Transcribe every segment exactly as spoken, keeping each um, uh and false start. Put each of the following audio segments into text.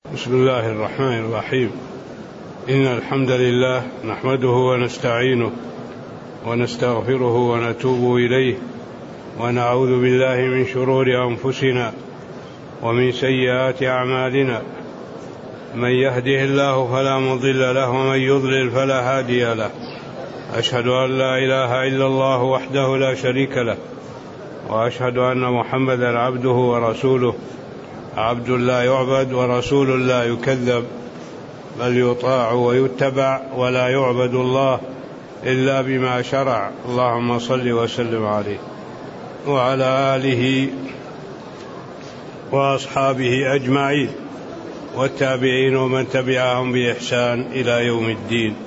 بسم الله الرحمن الرحيم. إن الحمد لله نحمده ونستعينه ونستغفره ونتوب إليه ونعوذ بالله من شرور أنفسنا ومن سيئات أعمالنا، من يهده الله فلا مضل له ومن يضلل فلا هادي له. أشهد أن لا إله إلا الله وحده لا شريك له، وأشهد أن محمدا عبده ورسوله، عبد لا يعبد ورسول لا يكذب، بل يطاع ويتبع ولا يعبد الله إلا بما شرع. اللهم صل وسلم عليه وعلى آله وأصحابه أجمعين والتابعين ومن تبعهم بإحسان إلى يوم الدين.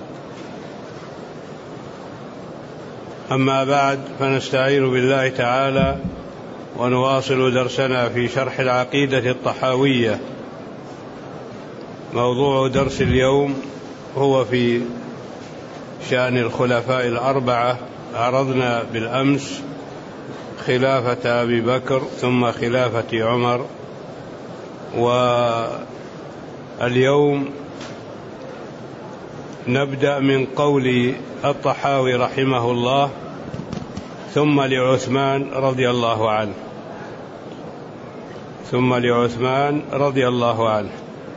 أما بعد، فنستعين بالله تعالى ونواصل درسنا في شرح العقيدة الطحاوية. موضوع درس اليوم هو في شأن الخلفاء الأربعة. عرضنا بالأمس خلافة أبي بكر ثم خلافة عمر، واليوم نبدأ من قول الطحاوي رحمه الله: ثم لعثمان رضي الله عنه. ثم لعثمان رضي الله عنه.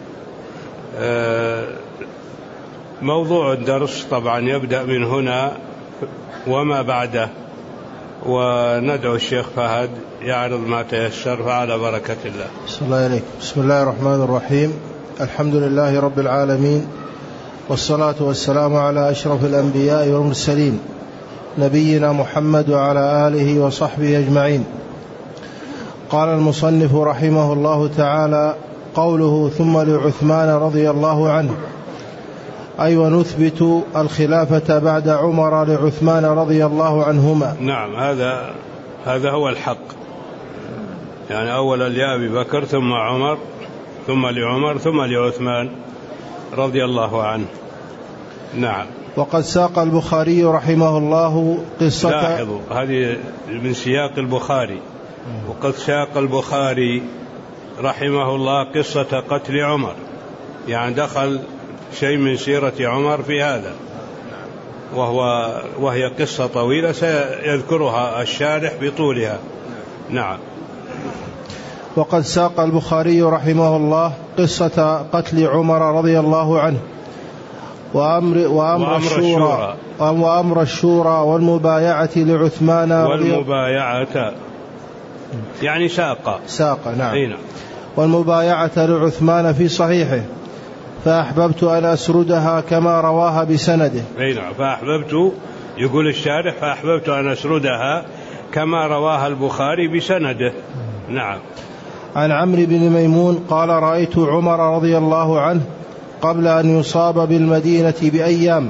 موضوع الدرس طبعا يبدأ من هنا وما بعده، وندعو الشيخ فهد يعرض ما تيسر، فعلى بركة الله. بسم الله عليك. بسم الله الرحمن الرحيم. الحمد لله رب العالمين، والصلاة والسلام على أشرف الأنبياء والمرسلين، نبينا محمد وعلى آله وصحبه أجمعين. قال المصنف رحمه الله تعالى: قوله ثم لعثمان رضي الله عنه، أي ونثبت الخلافة بعد عمر لعثمان رضي الله عنهما. نعم، هذا هذا هو الحق، يعني أولا لأبي بكر ثم عمر ثم لعمر ثم لعثمان رضي الله عنه. نعم. وقد ساق البخاري رحمه الله قصة، لاحظوا هذه من سياق البخاري. وقد ساق البخاري رحمه الله قصة قتل عمر، يعني دخل شيء من سيرة عمر في هذا، وهو وهي قصة طويلة سيذكرها الشارح بطولها. نعم. وقد ساق البخاري رحمه الله قصة قتل عمر رضي الله عنه وأمر, وأمر, وأمر الشورى وأمر الشورى والمبايعة لعثمان والمبايعة يعني ساق ساق نعم. نعم. والمبايعة لعثمان في صحيحه، فأحببت أن أسردها كما رواها بسنده. نعم. فأحببت، يقول الشارح، فأحببت أن أسردها كما رواها البخاري بسنده. نعم. عن عمرو بن ميمون قال: رأيت عمر رضي الله عنه قبل أن يصاب بالمدينة بأيام،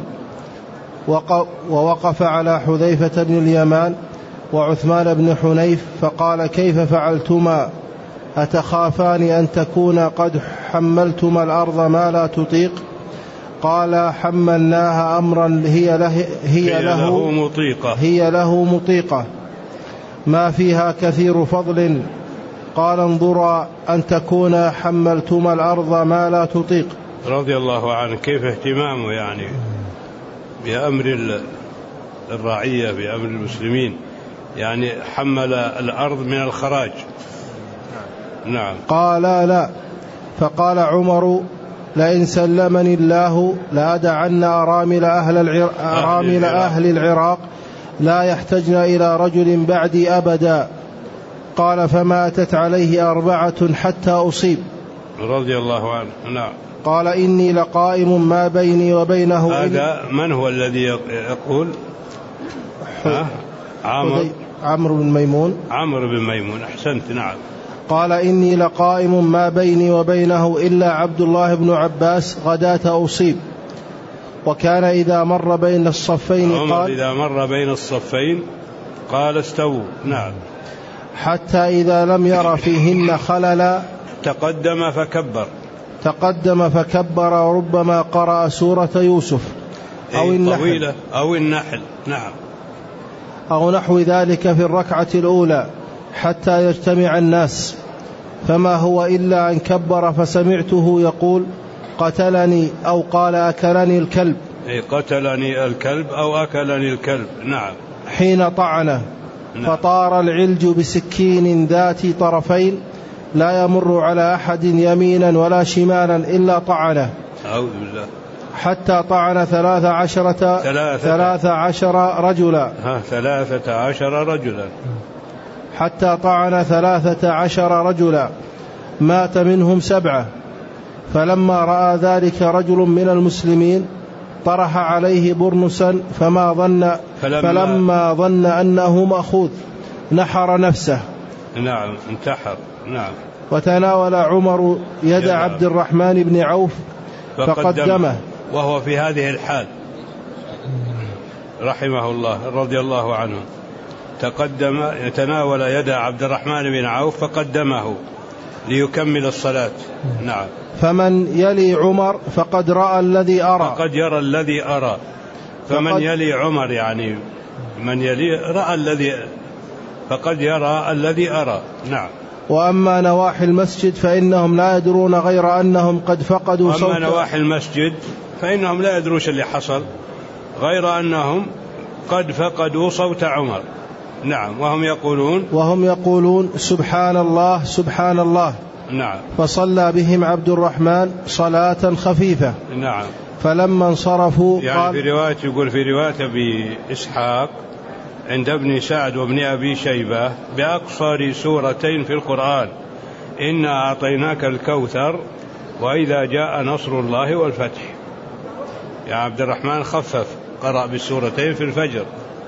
ووقف على حذيفة بن اليمان وعثمان بن حنيف فقال: كيف فعلتما؟ أتخافان أن تكون قد حملتما الأرض ما لا تطيق؟ قال: حملناها أمرا هي له, هي له مطيقة هي له مطيقة ما فيها كثير فضل. قال: انظرا أن تكون حملتما الأرض ما لا تطيق. رضي الله عنه، كيف اهتمامه يعني بأمر الرعية، بأمر المسلمين، يعني حمل الأرض من الخراج. نعم. قال: لا. فقال عمر: لئن سلمني الله لأدعن أرامل أهل, العر... أرامل أهل العراق لا يحتجن إلى رجل بعدي أبدا. قال: فما أتت عليه أربعة حتى أصيب. رضي الله عنه. نعم. قال: إني لقائم ما بيني وبينه. هذا من هو الذي يقول؟ عمرو عمرو بن ميمون. عمرو بن ميمون، أحسنت. نعم. قال: إني لقائم ما بيني وبينه إلا عبد الله بن عباس غداة أصيب. وكان إذا مر بين الصفين قال إذا مر بين الصفين قال: استووا. نعم. حتى إذا لم ير فيهن خللا تقدم فكبر تقدم فكبر وربما قرأ سورة يوسف أو النحل أو النحل. نعم. أو نحو ذلك في الركعة الأولى حتى يجتمع الناس، فما هو إلا أن كبر فسمعته يقول قتلني أو قال أكلني الكلب. أي قتلني الكلب أو أكلني الكلب. نعم. حين طعنه. نعم. فطار العلج بسكين ذات طرفين لا يمر على أحد يمينا ولا شمالا إلا طعنه. أعوذ بالله. حتى طعن ثلاث عشرة ثلاثة, ثلاث عشر رجلا. ها ثلاثة عشر رجلا. حتى طعن ثلاثة عشر رجلا مات منهم سبعة. فلما رأى ذلك رجل من المسلمين طرح عليه برنسا فما ظن فلما, فلما ظن أنه مأخوذ نحر نفسه. نعم انتحر. نعم. وتناول عمر يد عبد الرحمن بن عوف فقدمه وهو في هذه الحال رحمه الله رضي الله عنه، تقدم يتناول يد عبد الرحمن بن عوف فقدمه ليكمل الصلاة. نعم. فمن يلي عمر فقد رأى الذي أرى. فقد يرى الذي أرى. فمن يلي عمر يعني من يلي رأى الذي فقد يرى الذي أرى. نعم. وأما نواحي المسجد فإنهم لا يدرون غير أنهم قد فقدوا صوت. أما نواحي المسجد فإنهم لا يدرون اللي حصل غير أنهم قد فقدوا صوت عمر. نعم. وهم يقولون وهم يقولون سبحان الله سبحان الله. نعم. فصلى بهم عبد الرحمن صلاة خفيفة. نعم. فلما انصرفوا يعني قال في رواية يقول في رواية أبي إسحاق عند ابن سعد وابن أبي شيبة بأقصر سورتين في القرآن إنا أعطيناك الكوثر وإذا جاء نصر الله والفتح. يا عبد الرحمن خفف قرأ بالسورتين في الفجر.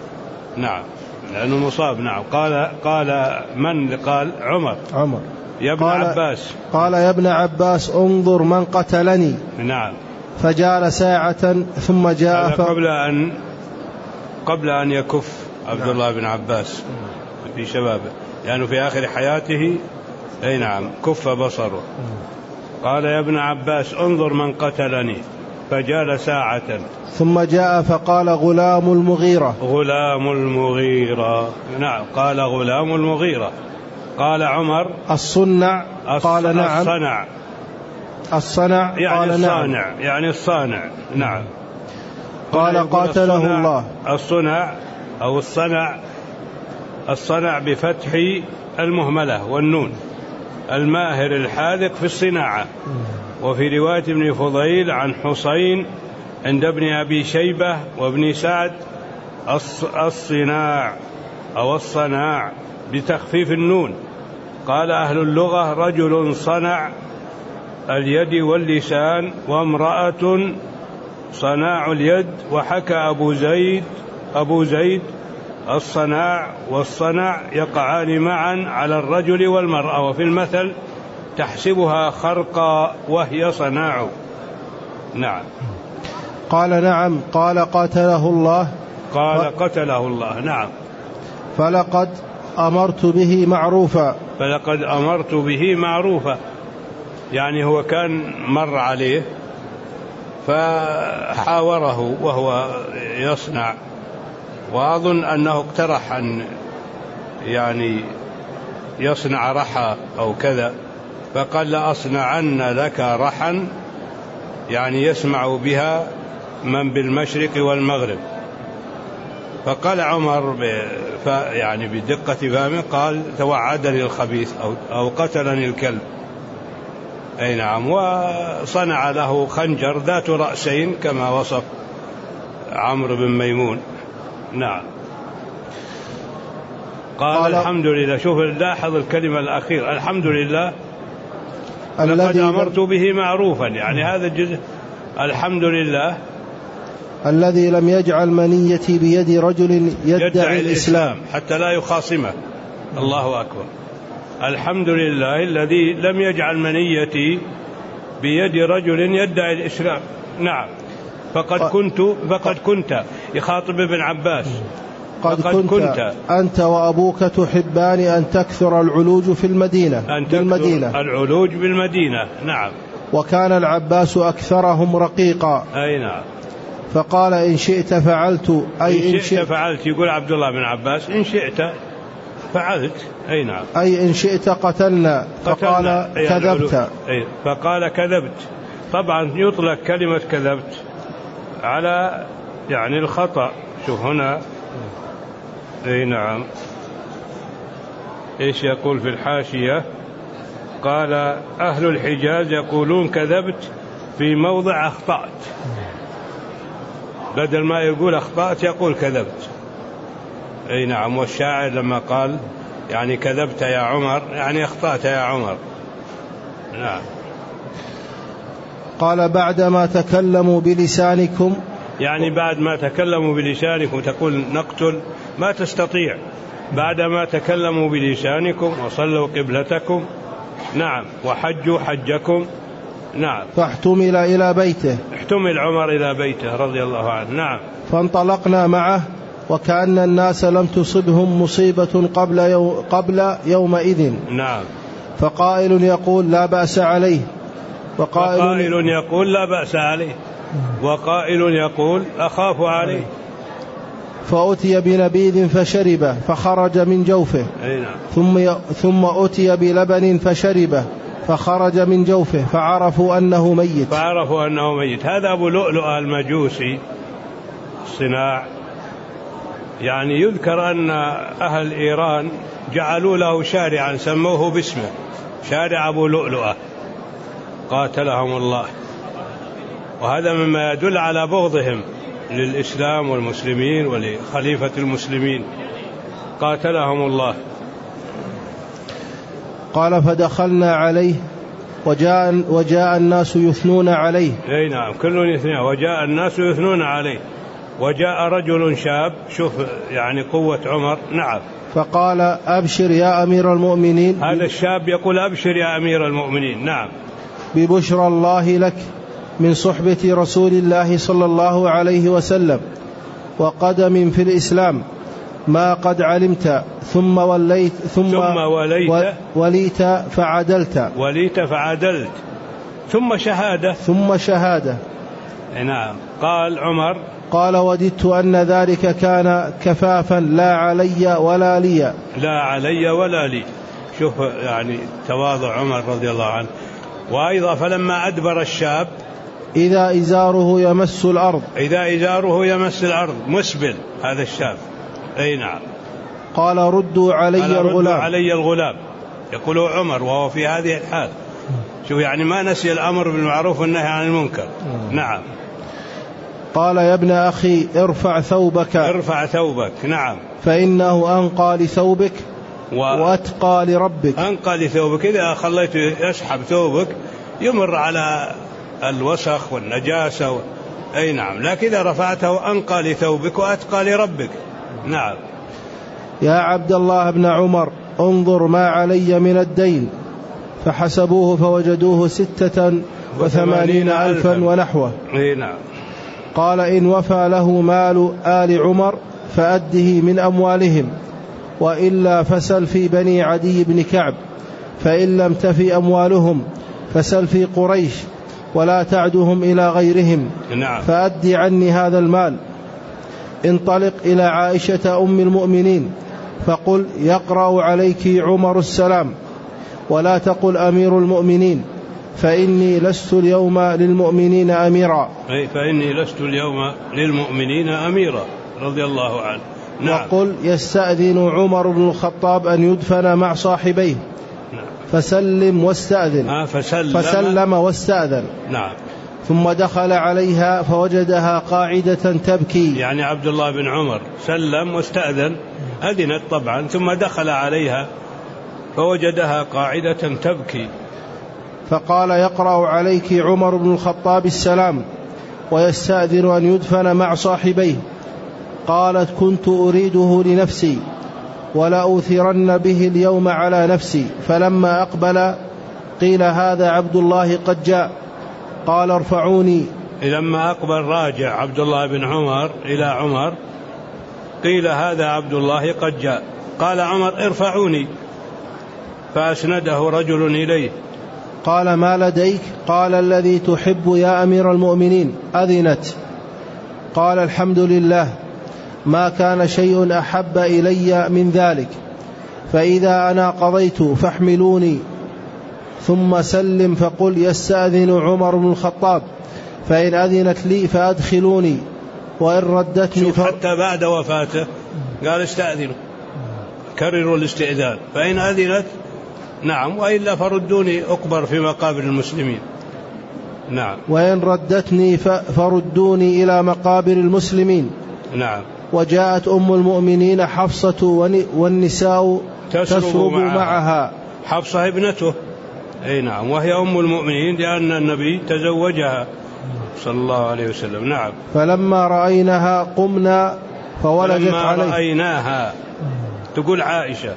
نعم لأنه مصاب. نعم. قال قال من قال عمر عمر يا ابن قال عباس قال يا ابن عباس انظر من قتلني. نعم. فجال ساعة ثم جاء ف... قبل أن قبل أن يكف عبد نعم. الله بن عباس في شبابه لأنه يعني في آخر حياته أي نعم كف بصره. قال يا ابن عباس انظر من قتلني فجال ساعة ثم جاء فقال غلام المغيرة. غلام المغيرة. نعم. قال غلام المغيرة. قال عمر الصنع. قال الص... نعم. الصنع. الصنع. يعني قال الصانع. نعم. يعني الصانع. نعم. قال قاتله الصنع الله. الصنع أو الصنع. الصنع بفتح المهملة والنون الماهر الحاذق في الصناعة. وفي رواية ابن فضيل عن حسين عند ابن أبي شيبة وابن سعد الصناع أو الصناع بتخفيف النون. قال أهل اللغة رجل صنع اليد واللسان وامرأة صناع اليد. وحكى أبو زيد أبو زيد الصناع والصنع يقعان معا على الرجل والمرأة وفي المثل تحسبها خرقا وهي صناع. نعم. قال نعم. قال قاتله الله. قال قتله الله. نعم. فلقد أمرت به معروفا. فلقد أمرت به معروفا يعني هو كان مر عليه فحاوره وهو يصنع وأظن أنه اقترح أن يعني يصنع رحى أو كذا فقال لأصنعن لك رحا يعني يسمع بها من بالمشرق والمغرب. فقال عمر يعني بدقة فهمه قال توعدني الخبيث أو, أو قتلني الكلب. أي نعم. وصنع له خنجر ذات رأسين كما وصف عمرو بن ميمون. نعم. قال, قال الحمد لله. شوف لاحظ الكلمة الأخيرة الحمد لله. لقد أمرت به معروفا يعني هذا الجزء الحمد لله الذي لم يجعل منيتي بيد رجل يدعي, يدعي الإسلام حتى لا يخاصمه. الله أكبر. الحمد لله الذي لم يجعل منيتي بيد رجل يدعي الإسلام. نعم. فقد كنت فقد كنت يخاطب ابن عباس قد كنت, كنت أنت وأبوك تحبان أن تكثر العلوج في المدينة أن تكثر العلوج بالمدينة. نعم. وكان العباس أكثرهم رقيقا. أي نعم. فقال إن شئت فعلت أي إن شئت, إن شئت فعلت. يقول عبد الله بن عباس إن شئت فعلت. أي نعم. أي إن شئت قتلنا. فقال كذبت. أي فقال كذبت. طبعا يطلق كلمة كذبت على يعني الخطأ. شوف هنا. أي نعم. إيش يقول في الحاشية؟ قال أهل الحجاز يقولون كذبت في موضع أخطأت، بدل ما يقول أخطأت يقول كذبت. أي نعم. والشاعر لما قال يعني كذبت يا عمر يعني أخطأت يا عمر. نعم. قال بعدما تكلموا بلسانكم، يعني بعد ما تكلموا بلسانكم تقول نقتل، ما تستطيع. بعدما تكلموا بلسانكم وصلوا قبلتكم. نعم. وحجوا حجكم. نعم. فاحتمل إلى بيته. احتمل عمر إلى بيته رضي الله عنه. نعم. فانطلقنا معه وكأن الناس لم تصبهم مصيبة قبل, يو قبل يومئذ. نعم. فقائل يقول لا بأس عليه، وقائل, وقائل يقول لا بأس عليه، وقائل يقول أخاف عليه. فأتي بنبيذ فشربه فخرج من جوفه. نعم. ثم, ثم أتي بلبن فشربه فخرج من جوفه فعرفوا أنه ميت. فعرفوا أنه ميت. هذا أبو لؤلؤ المجوسي الصناع. يعني يذكر أن أهل إيران جعلوا له شارعا سموه باسمه، شارع أبو لؤلؤة قاتلهم الله. وهذا مما يدل على بغضهم للإسلام والمسلمين ولخليفة المسلمين قاتلهم الله. قال فدخلنا عليه وجاء, وجاء الناس يثنون عليه. أي نعم. كل يثنون. وجاء الناس يثنون عليه. وجاء رجل شاب. شوف يعني قوة عمر. نعم. فقال أبشر يا أمير المؤمنين. هذا الشاب يقول أبشر يا أمير المؤمنين. نعم. ببشرى الله لك من صحبة رسول الله صلى الله عليه وسلم وقدم في الإسلام ما قد علمت ثم وليت ثم, ثم وليت, وليت فعدلت وليت فعدلت ثم شهادة ثم شهادة. نعم. قال عمر قال وددت أن ذلك كان كفافا لا علي ولا لي. لا علي ولا لي. شوف يعني تواضع عمر رضي الله عنه. وأيضا فلما أدبر الشاب إذا إزاره يمس الأرض. إذا إزاره يمس الأرض مسبل هذا الشاب. أي نعم. قال ردوا علي قال الغلام. ردوا علي الغلام. يقول عمر وهو في هذه الحال. شوف يعني ما نسي الأمر بالمعروف والنهي عن المنكر. نعم. قال يا ابن أخي ارفع ثوبك. ارفع ثوبك. نعم. فإنه أنقى لثوبك و... وأتقى لربك. أنقى لثوبك. إذا خليته يسحب ثوبك يمر على الوسخ والنجاسة و... أي نعم. لكن إذا رفعته أنقى لثوبك وأتقى لربك. نعم. يا عبد الله بن عمر انظر ما علي من الدين. فحسبوه فوجدوه ستة وثمانين ألفا ونحوه. أي نعم. قال إن وفى له مال آل عمر فأده من أموالهم، وإلا فسل في بني عدي بن كعب، فإن لم تفي أموالهم فسل في قريش ولا تعدهم إلى غيرهم. نعم. فأدي عني هذا المال. انطلق إلى عائشة أم المؤمنين فقل يقرأ عليك عمر السلام، ولا تقل أمير المؤمنين، فإني لست اليوم للمؤمنين أميرا. أي فإني لست اليوم للمؤمنين أميرا رضي الله عنه. نعم. وقل يستأذن عمر بن الخطاب أن يدفن مع صاحبيه. نعم. فسلم واستأذن. آه فسلم. فسلم واستأذن. نعم. ثم دخل عليها فوجدها قاعدة تبكي. يعني عبد الله بن عمر سلم واستأذن، أذنت طبعا، ثم دخل عليها فوجدها قاعدة تبكي. فقال يقرأ عليك عمر بن الخطاب السلام ويستأذن أن يدفن مع صاحبيه. قالت كنت أريده لنفسي ولأوثرن به اليوم على نفسي. فلما أقبل قيل هذا عبد الله قد جاء. قال ارفعوني. لما أقبل راجع عبد الله بن عمر إلى عمر قيل هذا عبد الله قد جاء. قال عمر ارفعوني، فأسنده رجل إليه. قال ما لديك؟ قال الذي تحب يا أمير المؤمنين أذنت. قال الحمد لله، ما كان شيء أحب إلي من ذلك. فإذا أنا قضيت فاحملوني ثم سلم فقل يستأذن عمر بن الخطاب فإن أذنت لي فأدخلوني وإن ردتني ف... حتى بعد وفاته قال استأذنوا كرروا الاستئذان فإن أذنت نعم وإلا فردوني أقبر في مقابر المسلمين. نعم. وإن ردتني فردوني إلى مقابر المسلمين. نعم. وجاءت أم المؤمنين حفصة والنساء تشرب معها. معها حفصة ابنته أي نعم وهي أم المؤمنين لأن النبي تزوجها صلى الله عليه وسلم. نعم. فلما رأيناها قمنا فولجت فلما عليه. رأيناها تقول عائشة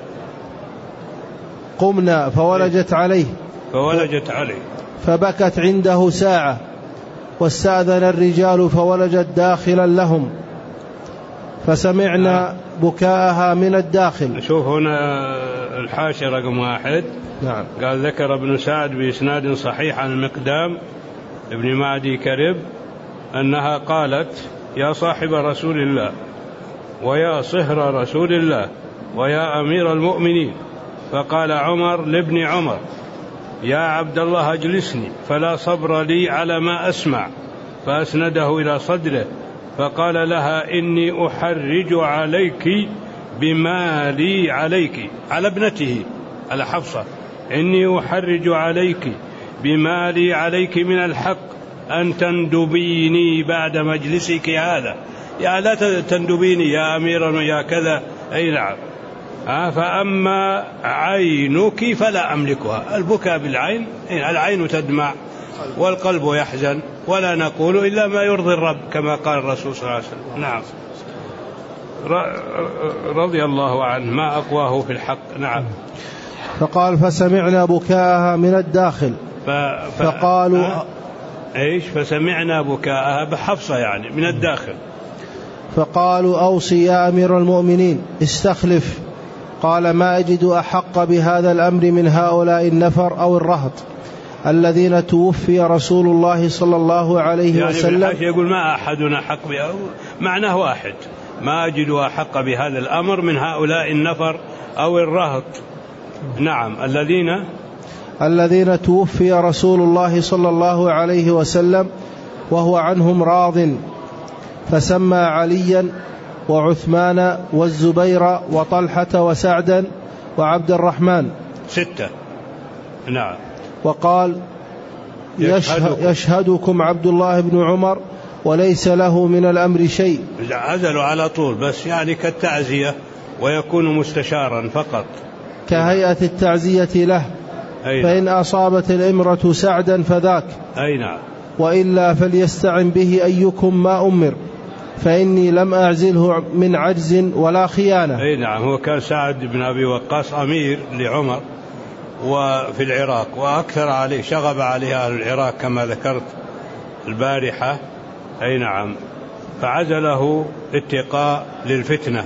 قمنا فولجت عليه فولجت عليه فبكت عنده ساعة واستأذن الرجال فولجت داخلا لهم فسمعنا آه. بكاءها من الداخل. شوف هنا الحاشية رقم واحد. نعم. قال ذكر ابن سعد بإسناد صحيح عن المقدام ابن معدي كرب أنها قالت يا صاحب رسول الله ويا صهر رسول الله ويا أمير المؤمنين فقال عمر لابن عمر يا عبد الله اجلسني فلا صبر لي على ما أسمع فأسنده إلى صدره فقال لها إني أحرج عليك بما لي عليك على ابنته على حفصة إني أحرج عليك بما لي عليك من الحق أن تندبيني بعد مجلسك هذا يا لا تندبيني يا أميرا يا كذا أي نعم آه فأما عينك فلا أملكها. البكاء بالعين العين تدمع والقلب يحزن ولا نقول إلا ما يرضي الرب كما قال الرسول صلى الله عليه وسلم. نعم. رضي الله عنه ما أقواه في الحق. نعم. فقال فسمعنا بكاءها من الداخل ف... ف... فقالوا آه. إيش فسمعنا بكاءها بحفصة يعني من الداخل فقالوا أوصي يا أمير المؤمنين استخلف. قال ما أجد أحق بهذا الأمر من هؤلاء النفر أو الرهط الذين توفي رسول الله صلى الله عليه يعني وسلم. يقول ما أحدنا حق بها معناه واحد ما أجد أحق بهذا الأمر من هؤلاء النفر أو الرهط. نعم. الذين الذين توفي رسول الله صلى الله عليه وسلم وهو عنهم راض فسمى عليا وعثمان والزبير وطلحة وسعدا وعبد الرحمن ستة. نعم. وقال يشهدكم, يشهدكم عبد الله بن عمر وليس له من الأمر شيء. عزلوا على طول بس يعني كالتعزية ويكون مستشارا فقط كهيئة التعزية له. أي فإن نعم. أصابت الإمرة سعدا فذاك أي نعم. وإلا فليستعن به أيكم ما أمر فإني لم أعزله من عجز ولا خيانة. أي نعم. هو كان سعد بن أبي وقاص أمير لعمر وفي العراق وأكثر عليه شغب عليه أهل العراق كما ذكرت البارحة. أي نعم. فعزله اتقاء للفتنة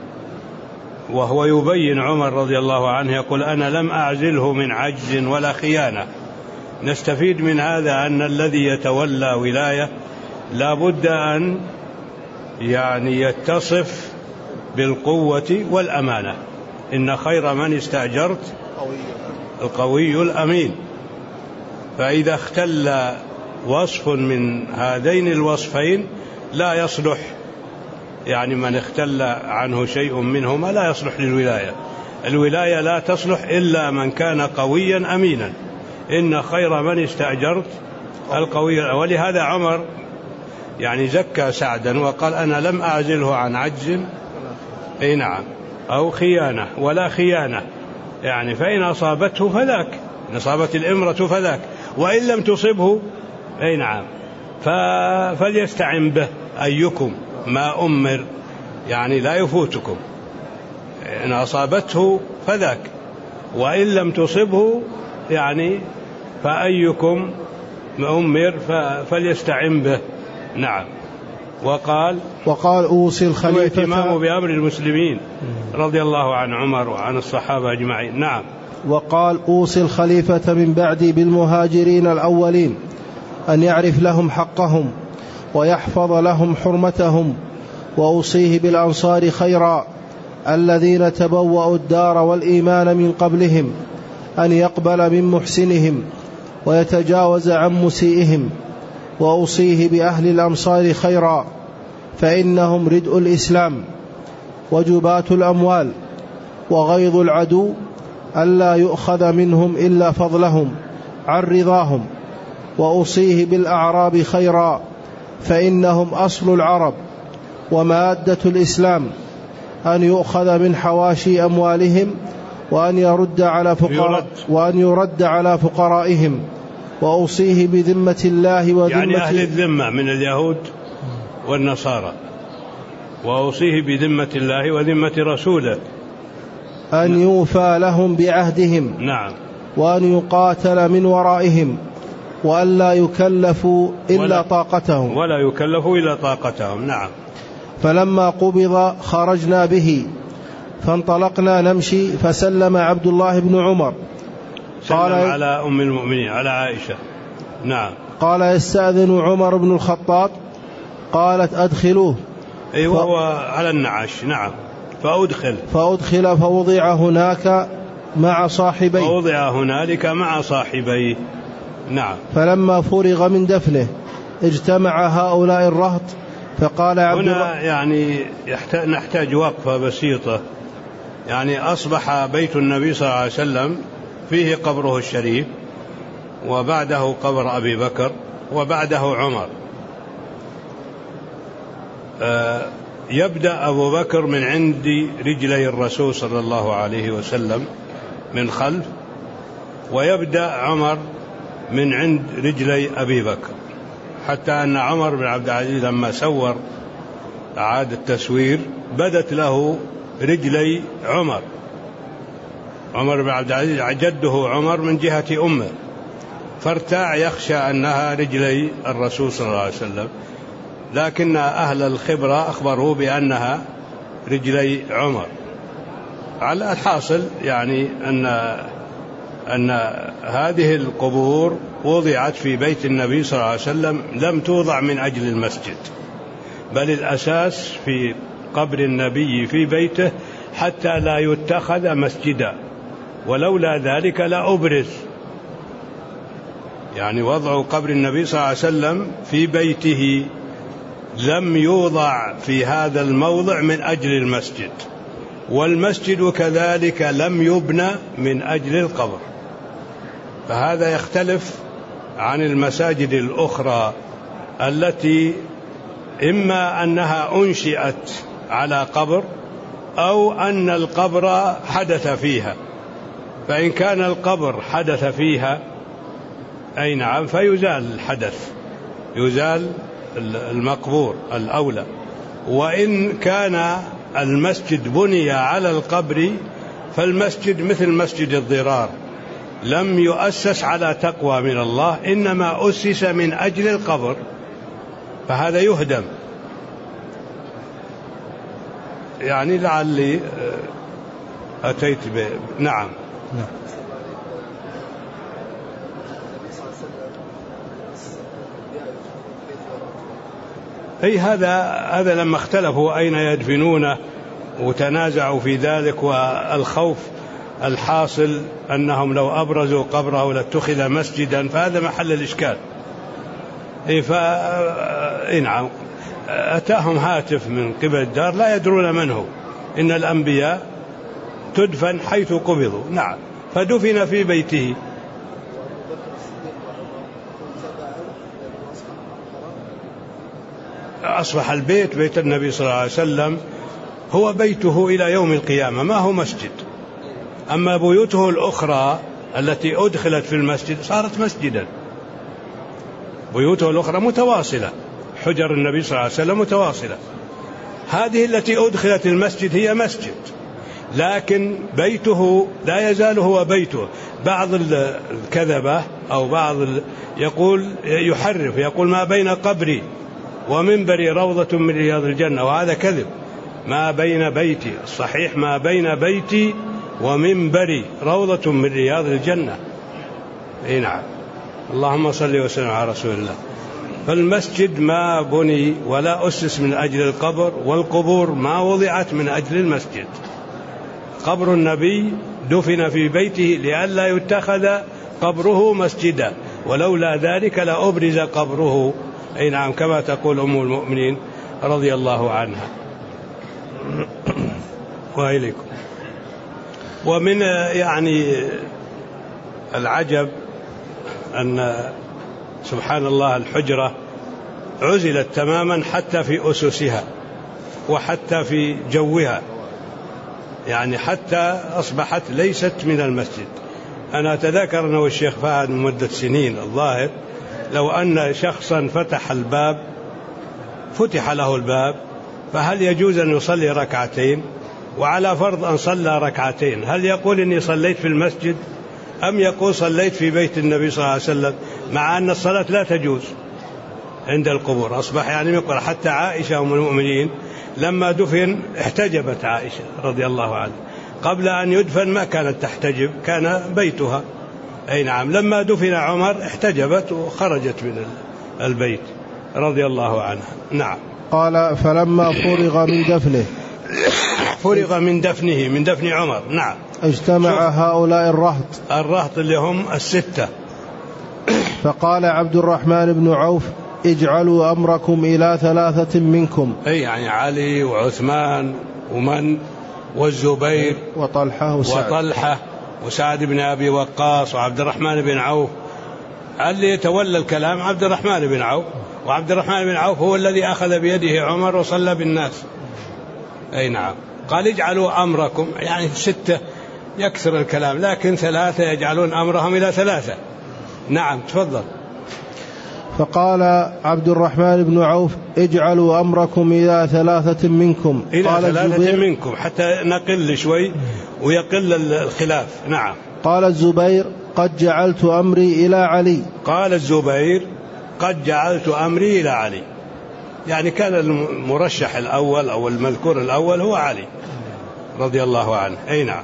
وهو يبين عمر رضي الله عنه يقول أنا لم أعزله من عجز ولا خيانة. نستفيد من هذا أن الذي يتولى ولاية لا بد أن يعني يتصف بالقوة والأمانة. إن خير من استأجرت القوي الأمين. فإذا اختل وصف من هذين الوصفين لا يصلح يعني من اختل عنه شيء منهما لا يصلح للولاية. الولاية لا تصلح إلا من كان قويا أمينا. إن خير من استأجرت القوي. ولهذا عمر يعني زكى سعدا وقال أنا لم أعزله عن عجز أي نعم أو خيانة ولا خيانة يعني فإن أصابته فذاك إن أصابت الإمرة فذاك وإن لم تصبه أي نعم فليستعن به أيكم ما أمر يعني لا يفوتكم. إن أصابته فذاك وإن لم تصبه يعني فأيكم أمر فليستعن به. نعم. وقال وقال أوصي الخليفة واهتمامه بأمر المسلمين رضي الله عن عمر وعن الصحابة أجمعين. نعم. وقال أوصي الخليفة من بعدي بالمهاجرين الأولين أن يعرف لهم حقهم ويحفظ لهم حرمتهم وأوصيه بالأنصار خيرا الذين تبوأوا الدار والإيمان من قبلهم أن يقبل من محسنهم ويتجاوز عن مسيئهم، وأوصيه بأهل الأمصار خيرا، فإنهم ردء الإسلام وجبات الأموال وغيظ العدو، ألا يؤخذ منهم إلا فضلهم عن رضاهم. وأوصيه بالأعراب خيرا، فإنهم أصل العرب ومادة الإسلام، أن يؤخذ من حواشي أموالهم وأن يرد على فقراء وأن يرد على فقرائهم. وأوصيه بذمة الله وذمة يعني أهل الذمة من اليهود والنصارى، وأوصيه بذمة الله وذمة رسوله أن يوفى لهم بعهدهم، نعم، وأن يقاتل من ورائهم، وأن لا يكلفوا إلا ولا طاقتهم ولا يكلفوا إلا طاقتهم. نعم. فلما قبض خرجنا به فانطلقنا نمشي، فسلم عبد الله بن عمر قال على أم المؤمنين على عائشة. نعم. قال يستأذن عمر بن الخطاب، قالت أدخلوه. أيوة، ف... على النعش. نعم. فأدخل فأدخل فوضع هناك مع صاحبيه فوضع هنالك مع صاحبيه. نعم. فلما فرغ من دفنه اجتمع هؤلاء الرهط، فقال عبد الله هنا يعني يحتاج نحتاج وقفة بسيطة. يعني أصبح بيت النبي صلى الله عليه وسلم فيه قبره الشريف، وبعده قبر أبي بكر، وبعده عمر. آه يبدأ أبو بكر من عند رجلي الرسول صلى الله عليه وسلم من خلف، ويبدأ عمر من عند رجلي أبي بكر، حتى أن عمر بن عبد العزيز لما سور أعاد التسوير بدت له رجلي عمر. عمر بن عبد العزيز جده عمر من جهة أمه، فارتاع يخشى أنها رجلي الرسول صلى الله عليه وسلم، لكن أهل الخبرة أخبروه بأنها رجلي عمر. على الحاصل يعني أن أن هذه القبور وضعت في بيت النبي صلى الله عليه وسلم، لم توضع من أجل المسجد، بل الأساس في قبر النبي في بيته حتى لا يتخذ مسجدا، ولولا ذلك لا أبرز. يعني وضع قبر النبي صلى الله عليه وسلم في بيته لم يوضع في هذا الموضع من أجل المسجد، والمسجد كذلك لم يبنى من أجل القبر. فهذا يختلف عن المساجد الأخرى التي إما أنها أنشئت على قبر أو أن القبر حدث فيها. فإن كان القبر حدث فيها أي نعم فيزال الحدث، يزال المقبور الأولى. وإن كان المسجد بني على القبر فالمسجد مثل مسجد الضرار، لم يؤسس على تقوى من الله، إنما أسس من أجل القبر، فهذا يهدم. يعني لعلي أتيت ب... نعم. نعم. أي هذا هذا لما اختلفوا أين يدفنونه وتنازعوا في ذلك، والخوف الحاصل أنهم لو أبرزوا قبره لاتخذ مسجدا، فهذا محل الإشكال. إيه فا نعم أتاهم هاتف من قبل الدار لا يدرون من هو، إن الأنبياء تدفن حيث قبضوا. نعم. فدفن في بيته. أصبح البيت بيت النبي صلى الله عليه وسلم هو بيته إلى يوم القيامة، ما هو مسجد. أما بيوته الأخرى التي أدخلت في المسجد صارت مسجدا. بيوته الأخرى متواصلة، حجر النبي صلى الله عليه وسلم متواصلة. هذه التي أدخلت المسجد هي مسجد، لكن بيته لا يزال هو بيته. بعض الكذبة أو بعض يقول يحرف، يقول ما بين قبري ومنبري روضة من رياض الجنة، وهذا كذب. ما بين بيتي، الصحيح ما بين بيتي ومنبري روضة من رياض الجنة. اي نعم. اللهم صل وسلم على رسول الله. فالمسجد ما بني ولا أسس من أجل القبر، والقبور ما وضعت من أجل المسجد. قبر النبي دفن في بيته لئلا يتخذ قبره مسجدا، ولولا ذلك لأبرز قبره. أي نعم، كما تقول أم المؤمنين رضي الله عنها. وإليكم. ومن يعني العجب أن سبحان الله الحجرة عزلت تماما حتى في أسسها وحتى في جوها، يعني حتى أصبحت ليست من المسجد. أنا أتذكر أنه والشيخ فهد من مدة سنين الظاهر، لو أن شخصا فتح الباب فتح له الباب، فهل يجوز أن يصلي ركعتين؟ وعلى فرض أن صلى ركعتين، هل يقول إني صليت في المسجد أم يقول صليت في بيت النبي صلى الله عليه وسلم، مع أن الصلاة لا تجوز عند القبور؟ أصبح يعني يقول حتى عائشة أم المؤمنين لما دفن احتجبت عائشة رضي الله عنها، قبل أن يدفن ما كانت تحتجب، كان بيتها. أي نعم، لما دفن عمر احتجبت وخرجت من البيت رضي الله عنها. نعم. قال فلما فرغ من دفنه فرغ من دفنه من دفن عمر. نعم. اجتمع هؤلاء الرهط الرهط اللي هم الستة. فقال عبد الرحمن بن عوف اجعلوا أمركم إلى ثلاثة منكم، أي يعني علي وعثمان ومن والزبير وطلحة وسعد, وطلحة وسعد بن أبي وقاص وعبد الرحمن بن عوف. اللي يتولى الكلام عبد الرحمن بن عوف، وعبد الرحمن بن عوف هو الذي أخذ بيده عمر وصلى بالناس. أي نعم. قال اجعلوا أمركم، يعني ستة يكثر الكلام، لكن ثلاثة يجعلون أمرهم إلى ثلاثة. نعم تفضل. فقال عبد الرحمن بن عوف اجعلوا أمركم إلى ثلاثة منكم، إلى قال ثلاثة منكم حتى نقل شوي ويقل الخلاف. نعم. قال الزبير قد جعلت أمري إلى علي. قال الزبير قد جعلت أمري إلى علي، يعني كان المرشح الأول أو المذكور الأول هو علي رضي الله عنه. أي نعم.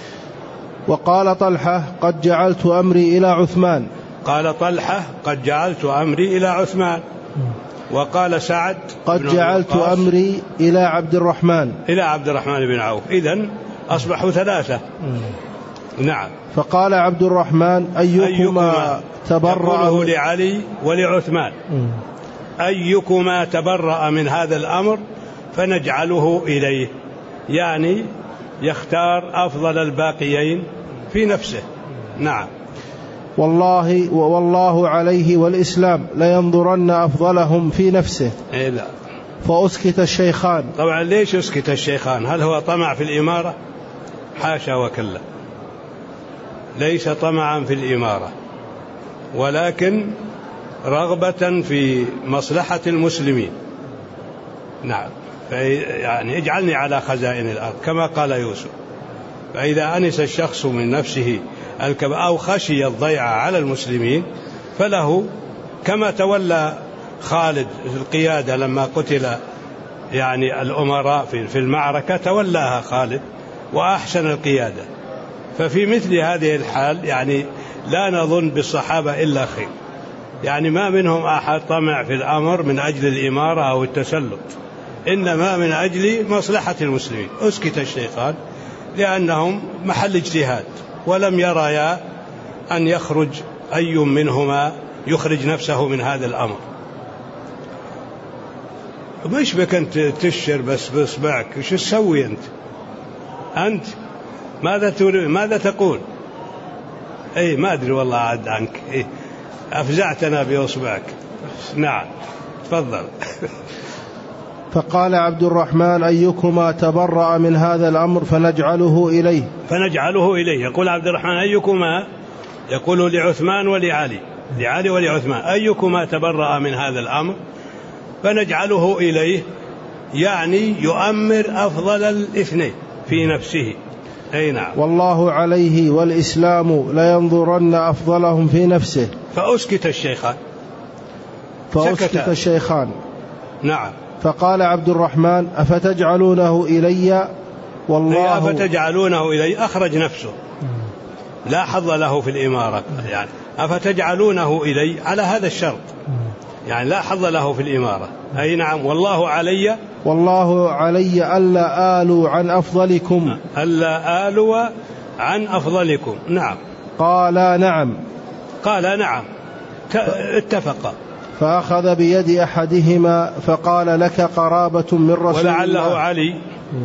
وقال طلحة قد جعلت أمري إلى عثمان. قال طلحة قد جعلت أمري إلى عثمان. وقال سعد قد جعلت أمري إلى عبد الرحمن إلى عبد الرحمن بن عوف. إذن أصبحوا ثلاثة. نعم. فقال عبد الرحمن أيكما, أيكما تبرأ لعلي ولعثمان، أيكما تبرأ من هذا الأمر فنجعله إليه، يعني يختار أفضل الباقيين في نفسه. نعم. والله والله عليه والإسلام لينظرن أفضلهم في نفسه. إيه لا. فأسكت الشيخان. طبعا ليش أسكت الشيخان؟ هل هو طمع في الإمارة؟ حاشا وكلا، ليس طمعا في الإمارة، ولكن رغبة في مصلحة المسلمين. نعم. يعني اجعلني على خزائن الأرض كما قال يوسف. فإذا أنس الشخص من نفسه أو خشي الضيعة على المسلمين فله، كما تولى خالد القيادة لما قتل يعني الأمراء في المعركة، تولاها خالد وأحسن القيادة. ففي مثل هذه الحال يعني لا نظن بالصحابة إلا خير، يعني ما منهم أحد طمع في الأمر من أجل الإمارة أو التسلط، إنما من أجل مصلحة المسلمين. أسكت الشيخان لأنهم محل اجتهاد، ولم يريا أن يخرج أي منهما يخرج نفسه من هذا الأمر. مش بك أنت تشر بس بإصبعك، وش تسوي أنت؟ أنت ماذا تريد؟ ماذا تقول؟ أي ما أدري والله عاد عنك. إيه أفزعتنا بإصبعك. نعم تفضل. فقال عبد الرحمن أيكما تبرأ من هذا الأمر فنجعله إليه. فنجعله إليه. يقول عبد الرحمن أيكما، يقول لعثمان ولعلي، لعلي ولعثمان، أيكما تبرأ من هذا الأمر فنجعله إليه، يعني يؤمر أفضل الاثنين في نفسه. أي نعم. والله عليه والإسلام لينظرن أفضلهم في نفسه. فأسكت الشيخان. فأسكت الشيخان. نعم. فقال عبد الرحمن أفتجعلونه إلي؟ والله أفتجعلونه إلي، أخرج نفسه، لا حظ له في الإمارة، يعني أفتجعلونه إلي على هذا الشرط، يعني لا حظ له في الإمارة. أي نعم. والله علي والله علي ألا آلوا عن أفضلكم ألا آلوا عن أفضلكم. نعم. قال نعم. قال نعم. اتفق. فأخذ بيد أحدهما فقال لك قرابة من رسول الله. ولعله علي.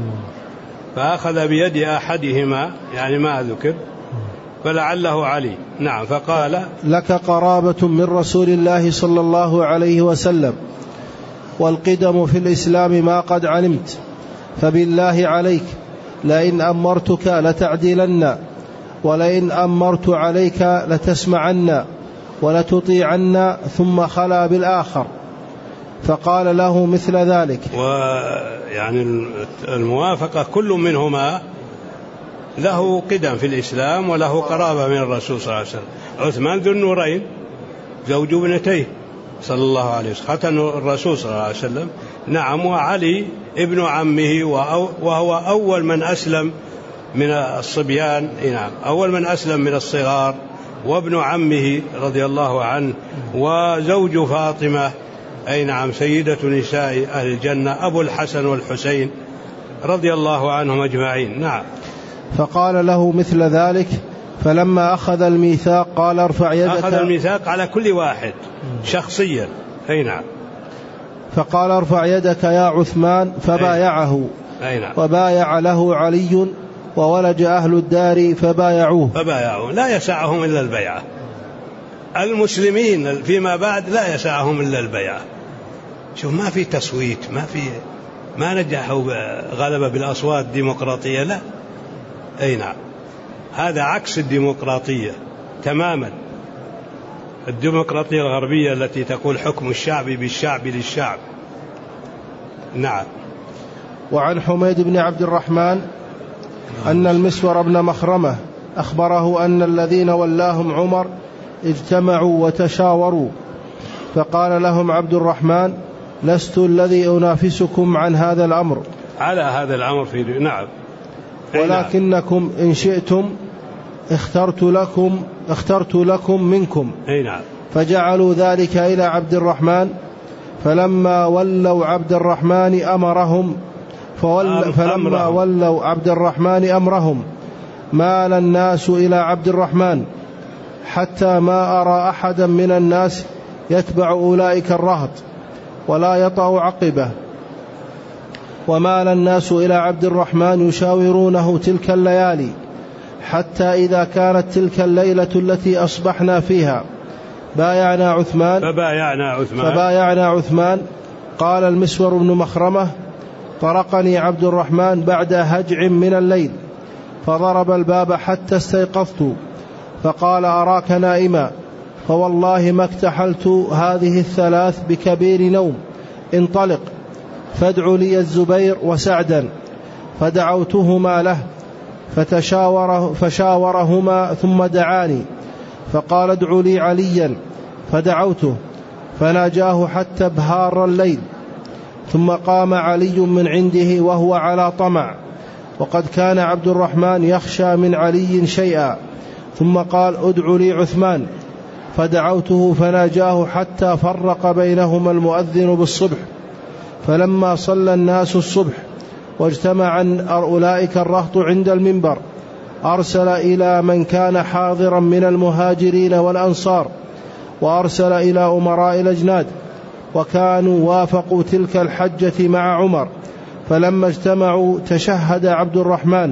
فأخذ بيد أحدهما يعني ما ذكر، فلعله علي. نعم. فقال لك قرابة من رسول الله صلى الله عليه وسلم، والقدم في الإسلام ما قد علمت، فبالله عليك لئن أمرتك لتعدلن، ولئن أمرت عليك لتسمعن ولتطيعن. ثم خلا بالآخر فقال له مثل ذلك. ويعني الموافقة كل منهما له قدم في الإسلام وله قرابة من الرسول صلى الله عليه وسلم. عثمان ذو النورين زوج ابنتيه صلى الله عليه وسلم، ختن الرسول صلى الله عليه وسلم. نعم. وعلي ابن عمه وهو أول من أسلم من الصبيان. نعم. أول من أسلم من الصغار، وابن عمه رضي الله عنه، وزوج فاطمة. أي نعم. سيدة نساء أهل الجنة، أبو الحسن والحسين رضي الله عنهم أجمعين. نعم. فقال له مثل ذلك. فلما أخذ الميثاق قال ارفع يدك. أخذ الميثاق على كل واحد شخصيا. أي نعم. فقال ارفع يدك يا عثمان فبايعه. أي نعم. وبايع له علي وولج أهل الدار فبايعوه. فبايعوه. لا يسعهم إلا البيعة. المسلمين فيما بعد لا يسعهم إلا البيعة. شوف، ما في تصويت، ما في ما نجحوا غلبة بالأصوات ديمقراطية، لا. أي نعم. هذا عكس الديمقراطية تماما. الديمقراطية الغربية التي تقول حكم الشعب بالشعب للشعب. نعم. وعن حميد بن عبد الرحمن أن المسور بن مخرمة أخبره أن الذين ولاهم عمر اجتمعوا وتشاوروا، فقال لهم عبد الرحمن لست الذي أنافسكم عن هذا الأمر على هذا الأمر في نعم. ولكنكم إن شئتم اخترت لكم اخترت لكم منكم. أي نعم. فجعلوا ذلك إلى عبد الرحمن، فلما ولوا عبد الرحمن أمرهم فول فلما أمرهم. ولوا عبد الرحمن أمرهم مال الناس إلى عبد الرحمن، حتى ما أرى أحدا من الناس يتبع أولئك الرهط ولا يطأ عقبه. ومال الناس إلى عبد الرحمن يشاورونه تلك الليالي، حتى إذا كانت تلك الليلة التي أصبحنا فيها بايعنا عثمان فبايعنا عثمان, فبايعنا عثمان. قال المسور بن مخرمة طرقني عبد الرحمن بعد هجع من الليل فضرب الباب حتى استيقظت، فقال أراك نائما، فوالله ما اكتحلت هذه الثلاث بكبير نوم، انطلق فادع لي الزبير وسعدا. فدعوتهما له فتشاوره فشاورهما ثم دعاني، فقال ادع لي عليا، فدعوته فناجاه حتى ابهار الليل. ثم قام علي من عنده وهو على طمع، وقد كان عبد الرحمن يخشى من علي شيئا، ثم قال ادع لي عثمان، فدعوته فناجاه حتى فرق بينهما المؤذن بالصبح. فلما صلى الناس الصبح واجتمع أولئك الرهط عند المنبر أرسل إلى من كان حاضرا من المهاجرين والأنصار، وأرسل إلى أمراء الأجناد، وكانوا وافقوا تلك الحجة مع عمر. فلما اجتمعوا تشهد عبد الرحمن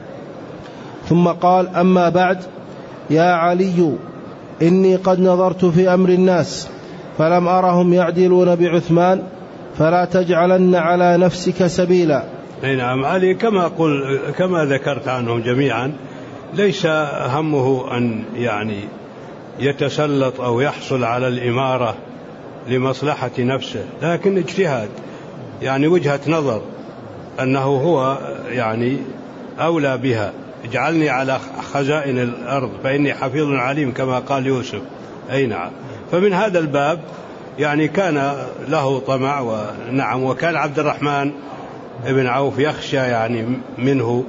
ثم قال أما بعد، يا علي إني قد نظرت في أمر الناس فلم أرهم يعدلون بعثمان، فلا تجعلن على نفسك سبيلا. نعم. علي كما قل كما ذكرت عنهم جميعا ليس همه أن يعني يتسلط أو يحصل على الإمارة لمصلحة نفسه، لكن اجتهاد، يعني وجهة نظر أنه هو يعني أولى بها. اجعلني على خزائن الأرض فإني حفيظ عليم كما قال يوسف. أي نعم. فمن هذا الباب يعني كان له طمع. ونعم. وكان عبد الرحمن ابن عوف يخشى يعني منه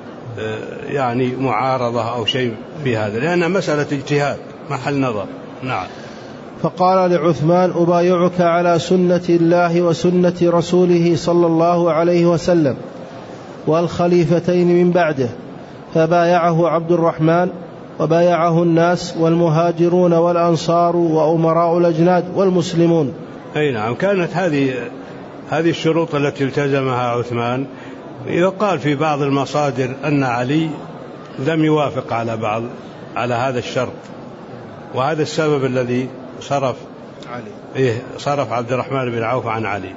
يعني معارضة أو شيء في هذا، لأن مسألة اجتهاد محل نظر. نعم. فقال لعثمان: أبايعك على سنة الله وسنة رسوله صلى الله عليه وسلم والخليفتين من بعده. فبايعه عبد الرحمن وبايعه الناس والمهاجرون والأنصار وأمراء الأجناد والمسلمون. أي نعم. كانت هذه هذه الشروط التي التزمها عثمان. يقال في بعض المصادر أن علي لم يوافق على بعض على هذا الشرط، وهذا السبب الذي صرف علي إيه صرف عبد الرحمن بن عوف عن علي،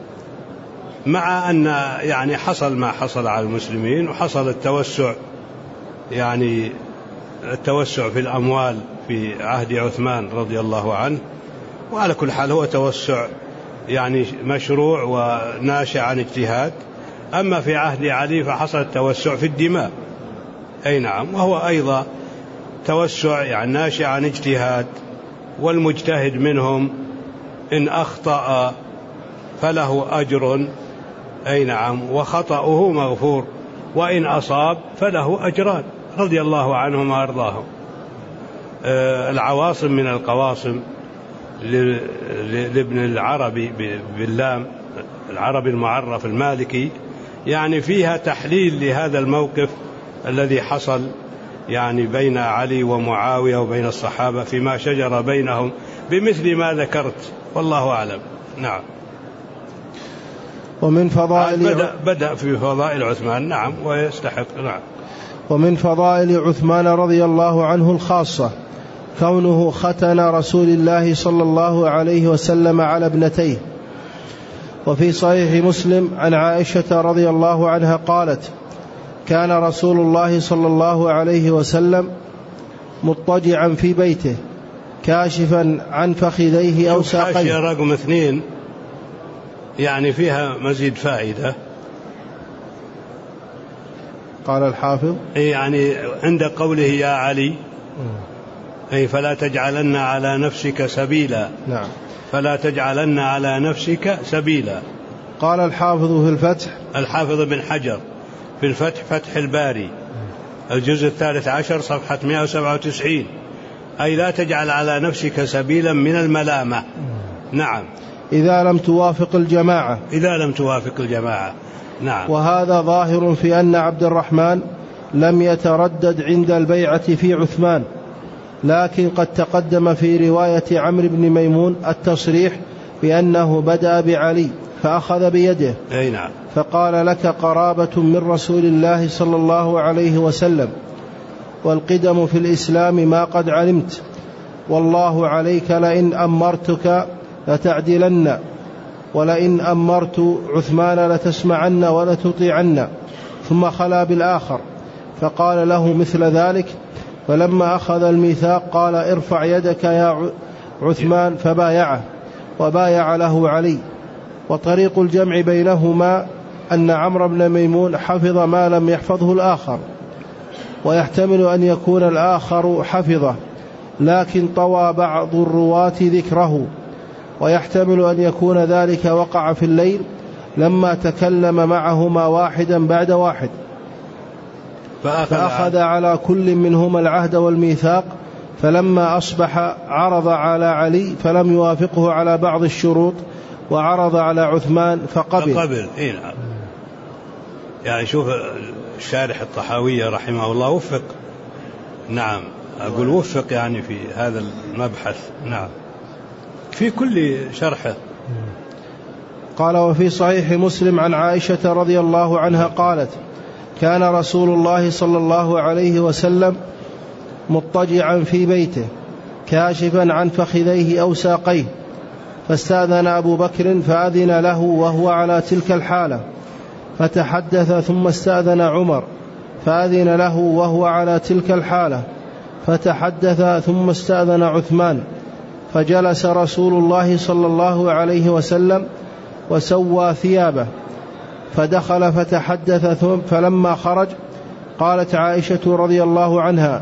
مع أن يعني حصل ما حصل على المسلمين، وحصل التوسع يعني التوسع في الأموال في عهد عثمان رضي الله عنه، وعلى كل حال هو توسع يعني مشروع وناشئ عن اجتهاد. أما في عهد علي فحصل التوسع في الدماء. أي نعم. وهو أيضا توسع يعني ناشئ عن اجتهاد، والمجتهد منهم إن أخطأ فله أجر، أي نعم، وخطأه مغفور، وإن أصاب فله أجران رضي الله عنهم وأرضاهم. آه العواصم من القواصم لابن العربي باللام، العربي المعرف المالكي، يعني فيها تحليل لهذا الموقف الذي حصل يعني بين علي ومعاوية وبين الصحابة فيما شجر بينهم بمثل ما ذكرت، والله أعلم. نعم. ومن فضائل بدأ, بدأ في فضائل عثمان. نعم. ويستحق. نعم. ومن فضائل عثمان رضي الله عنه الخاصة كونه ختن رسول الله صلى الله عليه وسلم على ابنتيه. وفي صحيح مسلم عن عائشة رضي الله عنها قالت: كان رسول الله صلى الله عليه وسلم مضطجعا في بيته كاشفا عن فخذيه أو ساقيه. حاشية رقم اثنين يعني فيها مزيد فائدة. قال الحافظ يعني عند قوله يا علي أي فلا تجعلن على نفسك سبيلا. نعم. فلا تجعلن على نفسك سبيلا. قال الحافظ في الفتح، الحافظ بن حجر في الفتح فتح الباري الجزء الثالث عشر صفحة مئة وسبعة وتسعين، أي لا تجعل على نفسك سبيلا من الملامة. نعم. إذا لم توافق الجماعة. إذا لم توافق الجماعة. نعم. وهذا ظاهر في أن عبد الرحمن لم يتردد عند البيعة في عثمان، لكن قد تقدم في رواية عمرو بن ميمون التصريح بأنه بدأ بعلي فأخذ بيده. أي نعم. فقال: لك قرابة من رسول الله صلى الله عليه وسلم، والقدم في الإسلام ما قد علمت، والله عليك لئن أمرتك لتعدلن، ولئن أمرت عثمان لتسمعن ولتطيعن. ثم خلا بالآخر فقال له مثل ذلك، فلما أخذ الميثاق قال: ارفع يدك يا عثمان، فبايعه وبايع له علي. وطريق الجمع بينهما أن عمرو بن ميمون حفظ ما لم يحفظه الآخر، ويحتمل أن يكون الآخر حفظه لكن طوى بعض الرواة ذكره، ويحتمل أن يكون ذلك وقع في الليل لما تكلم معهما واحدا بعد واحد، فأخذ, فأخذ على كل منهما العهد والميثاق، فلما أصبح عرض على علي فلم يوافقه على بعض الشروط، وعرض على عثمان فقبل. فقبل. إيه نعم. يعني شوف الشارح الطحاوية رحمه الله وفق. نعم. أقول وفق يعني في هذا المبحث. نعم. في كل شرحه. قال: وفي صحيح مسلم عن عائشة رضي الله عنها قالت: كان رسول الله صلى الله عليه وسلم مضطجعا في بيته كاشفا عن فخذيه أو ساقيه، فاستأذن أبو بكر فأذن له وهو على تلك الحالة، فتحدث، ثم استأذن عمر فأذن له وهو على تلك الحالة، فتحدث، ثم استأذن عثمان، فجلس رسول الله صلى الله عليه وسلم وسوى ثيابه، فدخل فتحدث، فلما خرج قالت عائشة رضي الله عنها: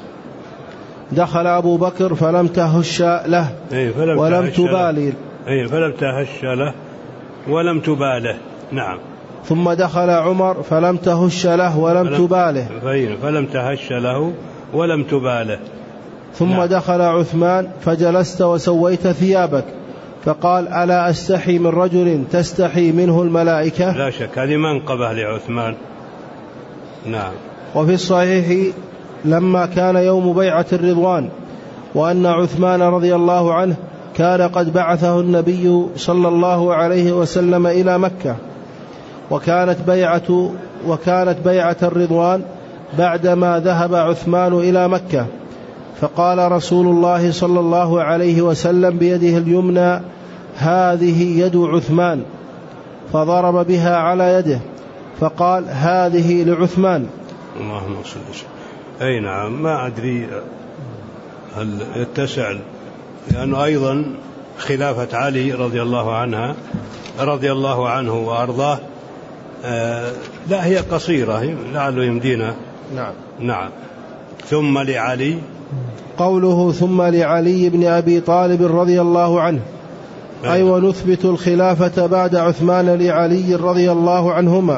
دخل أبو بكر فلم تهش له ولم تبالي أي فلم تهش له ولم تباله. نعم. ثم دخل عمر فلم تهش له ولم فلم تباله فلم تهش له ولم تباله. ثم نعم. دخل عثمان فجلست وسويت ثيابك، فقال ألا أستحي من رجل تستحي منه الملائكة؟ لا شك هذه منقبة لعثمان. نعم. وفي الصحيح لما كان يوم بيعة الرضوان وأن عثمان رضي الله عنه كان قد بعثه النبي صلى الله عليه وسلم إلى مكة، وكانت بيعة, وكانت بيعة الرضوان بعدما ذهب عثمان إلى مكة، فقال رسول الله صلى الله عليه وسلم بيده اليمنى هذه يد عثمان، فضرب بها على يده فقال هذه لعثمان. اللهم صل وسلم. أي نعم. ما أدري هل يتسع، لأنه أيضا خلافة علي رضي الله عنها رضي الله عنه وأرضاه آه لا هي قصيرة، لعله يمدينا. نعم. نعم. ثم لعلي، قوله ثم لعلي بن أبي طالب رضي الله عنه، أي ونثبت الخلافة بعد عثمان لعلي رضي الله عنهما.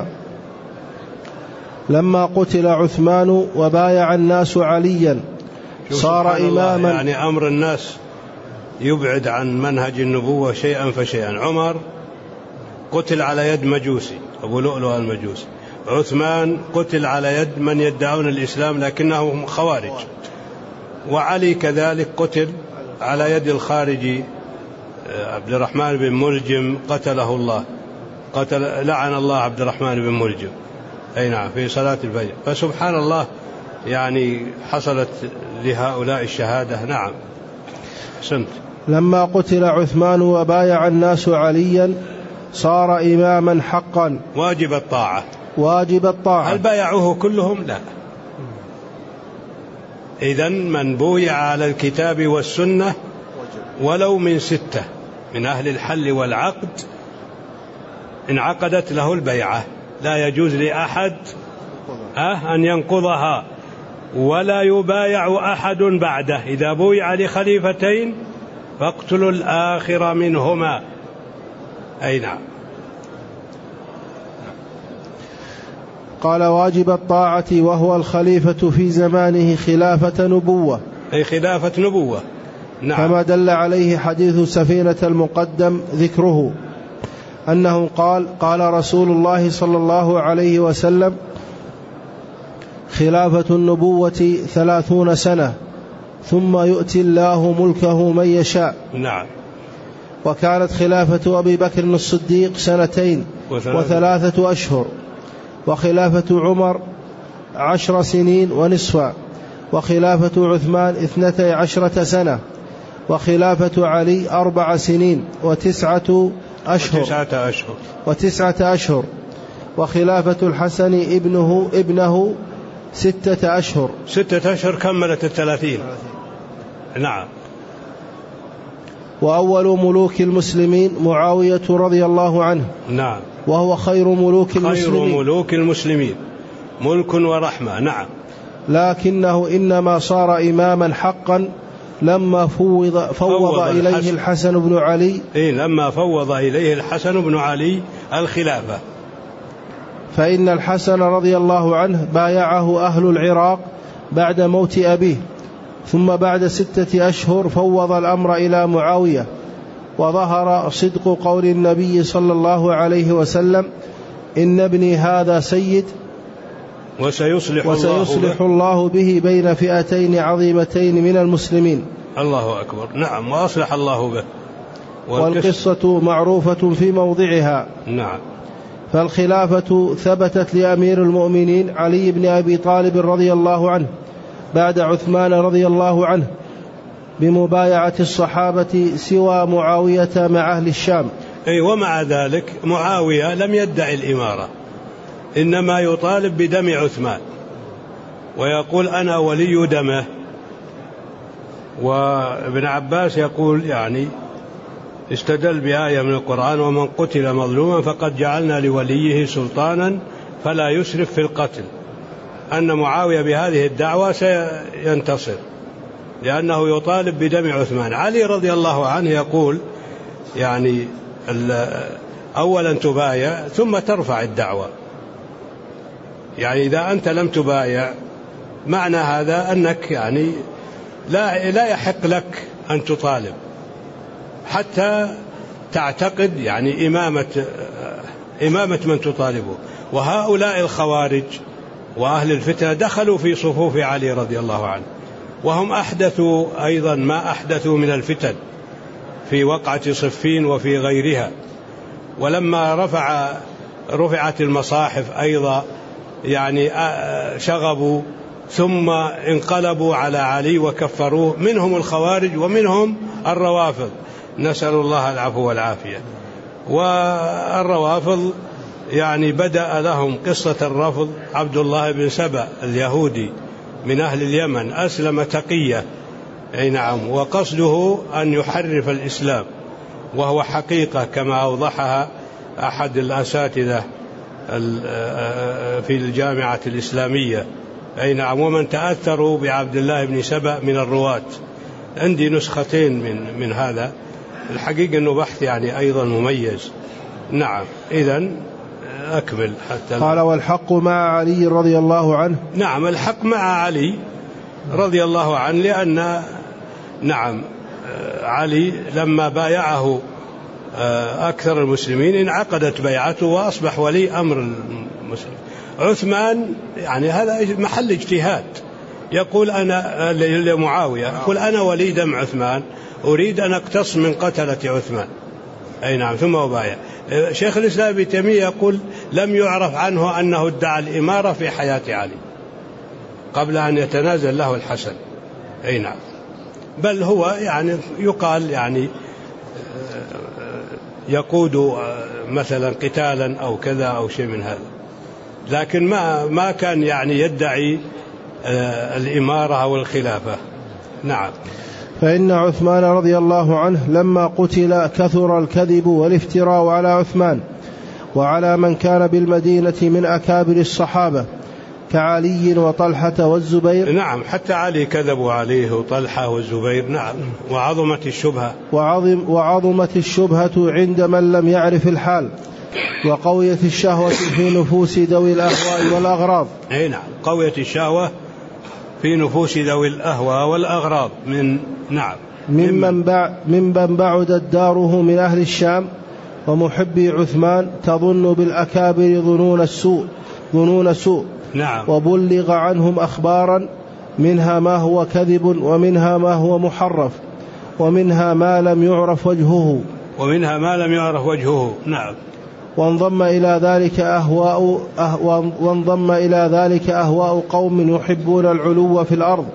لما قتل عثمان وبايع الناس عليا صار إماما. يعني أمر الناس يبعد عن منهج النبوة شيئا فشيئا. عمر قتل على يد مجوسي، أبو لؤلؤ المجوسي. عثمان قتل على يد من يدعون الإسلام لكنهم خوارج. وعلي كذلك قتل على يد الخارجي عبد الرحمن بن ملجم قتله الله، قتل لعن الله عبد الرحمن بن ملجم. أي نعم، في صلاة الفجر. فسبحان الله يعني حصلت لهؤلاء الشهادة. نعم. سمت. لما قتل عثمان وبايع الناس عليا صار إماما حقا واجب الطاعة. واجب الطاعة. هل بايعوه كلهم؟ لا. إذن من بويع على الكتاب والسنة ولو من ستة من أهل الحل والعقد انعقدت له البيعة، لا يجوز لأحد أن ينقضها ولا يبايع أحد بعده. إذا بويع لخليفتين فاقتلوا الآخر منهما. أي نعم. قال واجب الطاعة وهو الخليفة في زمانه خلافة نبوة، أي خلافة نبوة. نعم. كما دل عليه حديث سفينة المقدم ذكره أنه قال قال رسول الله صلى الله عليه وسلم خلافة النبوة ثلاثون سنة ثم يؤتي الله ملكه من يشاء. نعم. وكانت خلافة أبي بكر الصديق سنتين وثلاثة, وثلاثة أشهر، وخلافة عمر عشر سنين ونصفا، وخلافة عثمان اثنتي عشرة سنة، وخلافة علي أربع سنين وتسعة أشهر وتسعة أشهر, وتسعة أشهر وخلافة الحسن ابنه ابنه ستة أشهر ستة أشهر كملت الثلاثين. نعم. وأول ملوك المسلمين معاوية رضي الله عنه. نعم. وهو خير ملوك المسلمين. خير ملوك المسلمين، ملك ورحمة. نعم. لكنه إنما صار إماما حقا لما فوض, فوض, فوض إليه الحسن, الحسن بن علي. إيه لما فوض إليه الحسن بن علي الخلافة. فإن الحسن رضي الله عنه بايعه أهل العراق بعد موت أبيه، ثم بعد ستة أشهر فوض الأمر إلى معاوية، وظهر صدق قول النبي صلى الله عليه وسلم إن ابني هذا سيد وسيصلح, وسيصلح الله به بين فئتين عظيمتين من المسلمين. الله أكبر. نعم. وأصلح الله به. والقصة معروفة في موضعها. نعم. فالخلافة ثبتت لأمير المؤمنين علي بن أبي طالب رضي الله عنه بعد عثمان رضي الله عنه بمبايعة الصحابة سوى معاوية مع أهل الشام. أي ومع ذلك معاوية لم يدعي الإمارة، إنما يطالب بدم عثمان ويقول أنا ولي دمه. وابن عباس يقول يعني استدل بآية من القرآن ومن قتل مظلوما فقد جعلنا لوليه سلطانا فلا يسرف في القتل، أن معاوية بهذه الدعوة سينتصر لأنه يطالب بدم عثمان. علي رضي الله عنه يقول يعني أولا تبايع ثم ترفع الدعوة، يعني إذا أنت لم تبايع معنى هذا أنك يعني لا, لا يحق لك أن تطالب حتى تعتقد يعني إمامة, إمامة من تطالبه. وهؤلاء الخوارج وأهل الفتنة دخلوا في صفوف علي رضي الله عنه، وهم أحدثوا أيضا ما أحدثوا من الفتن في وقعة صفين وفي غيرها. ولما رفع رفعت المصاحف أيضا يعني شغبوا ثم انقلبوا على علي وكفروه، منهم الخوارج ومنهم الروافض، نسأل الله العفو والعافية. والروافض يعني بدأ لهم قصة الرفض عبد الله بن سبأ اليهودي من أهل اليمن، أسلم تقية، أي نعم، وقصده أن يحرف الإسلام، وهو حقيقة كما أوضحها أحد الأساتذة في الجامعة الإسلامية، أي نعم، ومن تأثروا بعبد الله بن سبأ من الرواة. عندي نسختين من, من هذا، الحقيقة أنه بحث يعني أيضا مميز. نعم، إذن أكمل حتى. قال: والحق مع علي رضي الله عنه. نعم، الحق مع علي رضي الله عنه، لأن نعم علي لما بايعه أكثر المسلمين انعقدت بيعته وأصبح ولي أمر المسلمين. عثمان يعني هذا محل اجتهاد، يقول أنا لمعاوية، يقول أنا ولي دم عثمان أريد أن أقتص من قتلة عثمان، أي نعم، ثم أبايع. شيخ الإسلام ابن تيمية يقول لم يعرف عنه أنه ادعى الإمارة في حياة علي قبل أن يتنازل له الحسن، أي نعم، بل هو يعني يقال يعني يقود مثلا قتالا أو كذا أو شيء من هذا، لكن ما ما كان يعني يدعي الإمارة أو الخلافة. نعم. فإن عثمان رضي الله عنه لما قتل كثر الكذب والافتراء على عثمان وعلى من كان بالمدينة من أكابر الصحابة كعلي وطلحة والزبير. نعم، حتى علي كذبوا عليه وطلحة والزبير. نعم، وعظمت الشبهة وعظم وعظمت الشبهة عند من لم يعرف الحال، وقويت الشهوة في نفوس ذوي الأهواء والأغراض. أي نعم، قويت الشهوة في نفوس ذوي الأهواء والأغراض من نعم ممن بعد ممن بعدت داره من أهل الشام ومحبي عثمان تظن بالأكابر ظنون السوء ظنون سوء نعم. وبلغ عنهم أخبارا منها ما هو كذب ومنها ما هو محرف ومنها ما لم يعرف وجهه ومنها ما لم يعرف وجهه. نعم. وانضم إلى ذلك أهواء أه وانضم إلى ذلك أهواء قوم يحبون العلو في الأرض.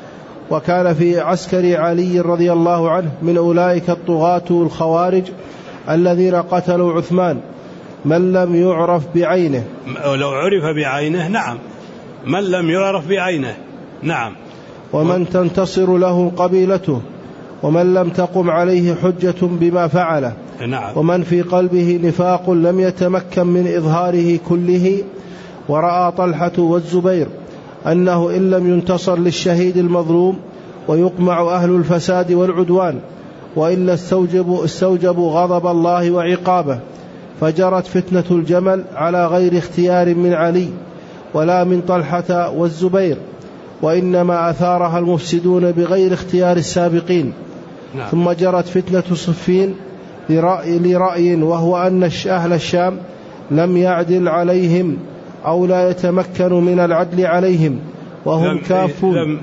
وكان في عسكر علي رضي الله عنه من أولئك الطغاة الخوارج الذين قتلوا عثمان من لم يعرف بعينه. لو عرف بعينه نعم، من لم يعرف بعينه. نعم. ومن تنتصر له قبيلته ومن لم تقم عليه حجة بما فعله. نعم. ومن في قلبه نفاق لم يتمكن من إظهاره كله. ورأى طلحة والزبير أنه إن لم ينتصر للشهيد المظلوم ويقمع أهل الفساد والعدوان وإلا استوجبوا, استوجبوا غضب الله وعقابه، فجرت فتنة الجمل على غير اختيار من علي ولا من طلحة والزبير، وإنما أثارها المفسدون بغير اختيار السابقين. نعم. ثم جرت فتنة صفين لرأي, لرأي وهو أن أهل الشام لم يعدل عليهم أو لا يتمكن من العدل عليهم وهم كافون. لم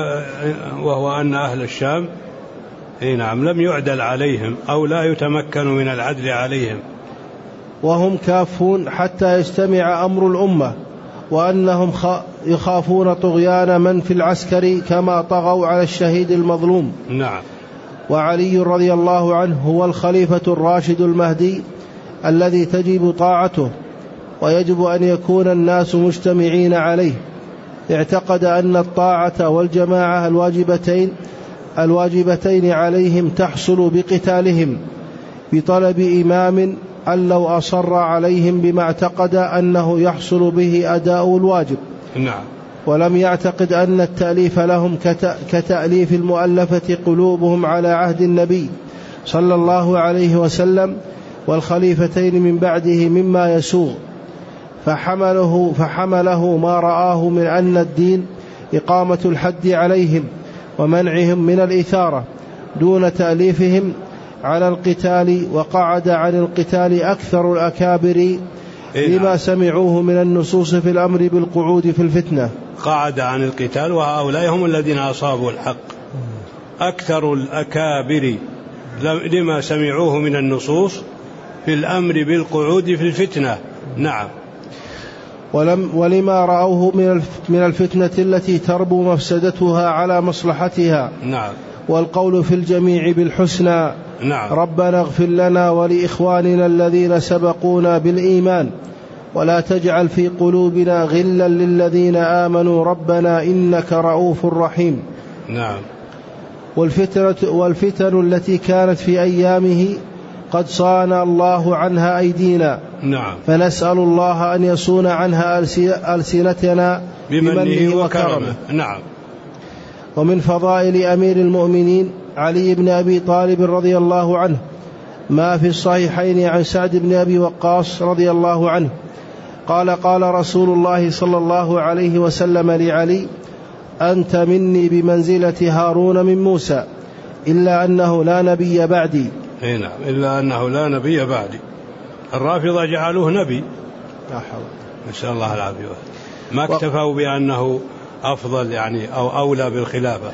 وهو أن أهل الشام اي نعم لم يعدل عليهم أو لا يتمكن من العدل عليهم وهم كافون حتى يجتمع أمر الأمة، وأنهم يخافون طغيان من في العسكر كما طغوا على الشهيد المظلوم. نعم. وعلي رضي الله عنه هو الخليفة الراشد المهدي الذي تجب طاعته ويجب أن يكون الناس مجتمعين عليه. اعتقد أن الطاعة والجماعة الواجبتين الواجبتين عليهم تحصل بقتالهم بطلب إمام أن لو أصر عليهم بما اعتقد أنه يحصل به أداء الواجب. نعم. ولم يعتقد أن التأليف لهم كتأليف المؤلفة قلوبهم على عهد النبي صلى الله عليه وسلم والخليفتين من بعده مما يسوغ، فحمله, فحمله ما رآه من أن الدين إقامة الحد عليهم ومنعهم من الإثارة دون تأليفهم على القتال، وقعد عن القتال أكثر الأكابر لما سمعوه من النصوص في الأمر بالقعود في الفتنة. قعد عن القتال، وهؤلاء هم الذين أصابوا الحق، أكثر الأكابر لما سمعوه من النصوص في الأمر بالقعود في الفتنة. نعم. ولم ولما رأوه من الفتنة التي تربو مفسدتها على مصلحتها. نعم. والقول في الجميع بالحسنى. نعم. ربنا اغفر لنا ولإخواننا الذين سبقونا بالإيمان ولا تجعل في قلوبنا غلا للذين آمنوا ربنا إنك رؤوف رحيم. نعم. والفتنة, والفتن التي كانت في أيامه قد صان الله عنها أيدينا. نعم. فنسأل الله أن يصون عنها ألسنتنا بمنه وكرمه. نعم. ومن فضائل أمير المؤمنين علي بن أبي طالب رضي الله عنه ما في الصحيحين عن سعد بن أبي وقاص رضي الله عنه قال قال رسول الله صلى الله عليه وسلم لعلي أنت مني بمنزلة هارون من موسى إلا أنه لا نبي بعدي. نعم. إلا أنه لا نبي بعدي. الرافضة جعلوه نبي، نسأل الله العافية، ما اكتفوا بأنه أفضل يعني أو أولى بالخلافة.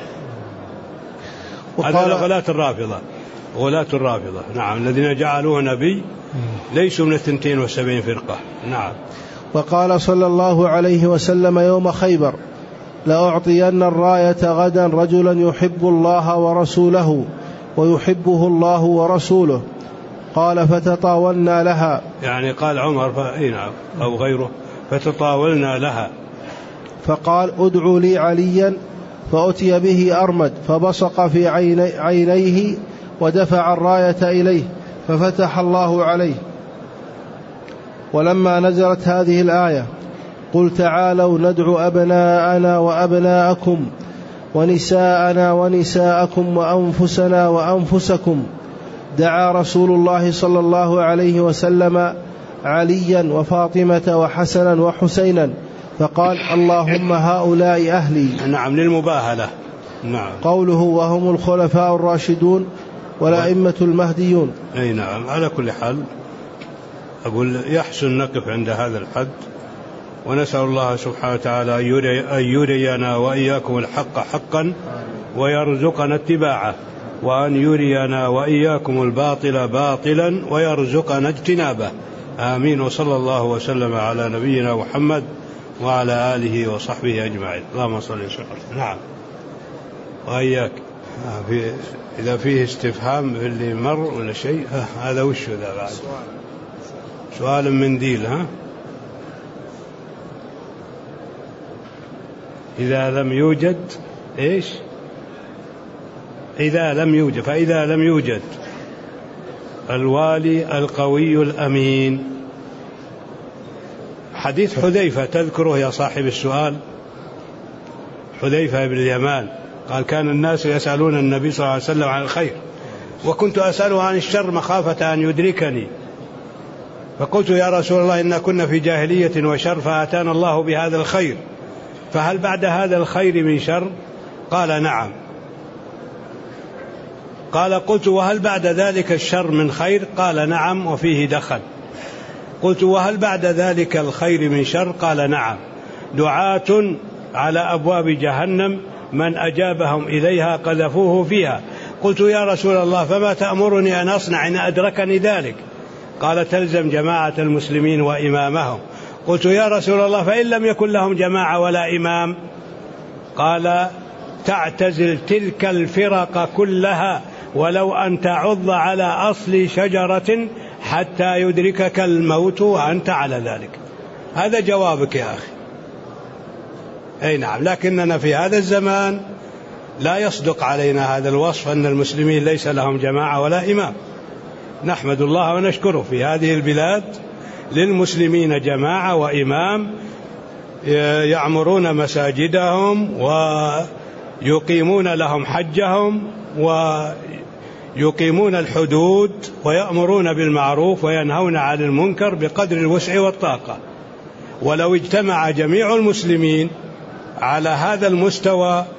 هذا غلاة الرافضة، غلاة الرافضة. نعم. الذين جعلوه نبي ليسوا من الثنتين والسبعين فرقة. نعم. وقال صلى الله عليه وسلم يوم خيبر لأعطين الراية غدا رجلا يحب الله ورسوله ويحبه الله ورسوله. قال فتطاولنا لها، يعني قال عمر نعم أو غيره، فتطاولنا لها. فقال ادعوا لي عليا، فأتي به أرمد فبصق في عيني عينيه ودفع الراية إليه ففتح الله عليه. ولما نزلت هذه الآية قل تعالوا ندعو أبناءنا وأبناءكم ونساءنا ونساءكم وأنفسنا وأنفسكم، دعا رسول الله صلى الله عليه وسلم عليا وفاطمة وحسنا وحسينا فقال اللهم هؤلاء أهلي. نعم. للمباهلة. نعم. قوله وهم الخلفاء الراشدون والأئمة المهديون. أي نعم. على كل حال أقول يحسن نقف عند هذا الحد، ونسأل الله سبحانه وتعالى أن يرينا وإياكم الحق حقا ويرزقنا اتباعه، وأن يرينا وإياكم الباطل باطلا ويرزقنا اجتنابه. آمين. وصلى الله وسلم على نبينا محمد وعلى آله وصحبه أجمعين. اللهم صل وسلم. نعم. وإياك. في إذا فيه استفهام في اللي مر ولا شيء هذا وش ذا بعد؟ سؤال من ديل. ها إذا لم يوجد إيش؟ إذا لم يوجد فإذا لم يوجد الوالي القوي الأمين. حديث حذيفة تذكره يا صاحب السؤال؟ حذيفة بن اليمان قال كان الناس يسألون النبي صلى الله عليه وسلم عن الخير وكنت أسأله عن الشر مخافة أن يدركني، فقلت يا رسول الله إنا كنا في جاهلية وشر فأتانا الله بهذا الخير، فهل بعد هذا الخير من شر؟ قال نعم. قال قلت وهل بعد ذلك الشر من خير؟ قال نعم وفيه دخل. قلت وهل بعد ذلك الخير من شر؟ قال نعم. دعاة على أبواب جهنم من أجابهم إليها قذفوه فيها. قلت يا رسول الله فما تأمرني أن أصنع إن أدركني ذلك؟ قال تلزم جماعة المسلمين وإمامهم. قلت يا رسول الله فإن لم يكن لهم جماعة ولا إمام؟ قال تعتزل تلك الفرق كلها ولو أن تعض على أصل شجرة حتى يدركك الموت وأنت على ذلك. هذا جوابك يا أخي. أي نعم. لكننا في هذا الزمان لا يصدق علينا هذا الوصف أن المسلمين ليس لهم جماعة ولا إمام. نحمد الله ونشكره في هذه البلاد للمسلمين جماعة وإمام يعمرون مساجدهم ويقيمون لهم حجهم ويقيمون الحدود ويأمرون بالمعروف وينهون عن المنكر بقدر الوسع والطاقة. ولو اجتمع جميع المسلمين على هذا المستوى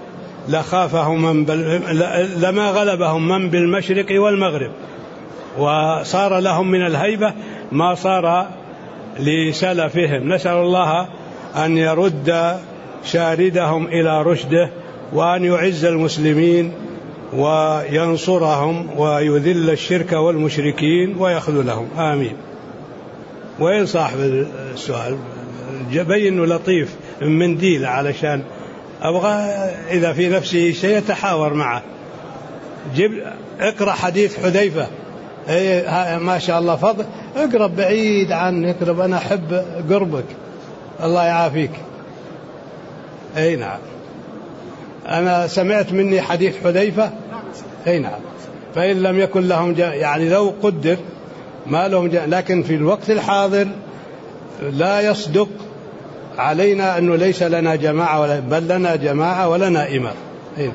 لخافهم من بل لما غلبهم من بالمشرق والمغرب، وصار لهم من الهيبة ما صار لسلفهم. نسأل الله أن يرد شاردهم إلى رشده، وأن يعز المسلمين وينصرهم ويذل الشرك والمشركين ويخذلهم، آمين. وين صاحب السؤال؟ بينه لطيف من منديل علشان أبغى إذا في نفسه شيء يتحاور معه. جيب اقرأ حديث حذيفة. ايه ما شاء الله فضل، اقرب بعيد عني، اقرب، أنا أحب قربك، الله يعافيك. اي نعم، أنا سمعت مني حديث حذيفة. اي نعم، فإن لم يكن لهم جا يعني لو قدر ما لهم جا، لكن في الوقت الحاضر لا يصدق علينا أنه ليس لنا جماعة ولا بل لنا جماعة ولنا إمام. إيه؟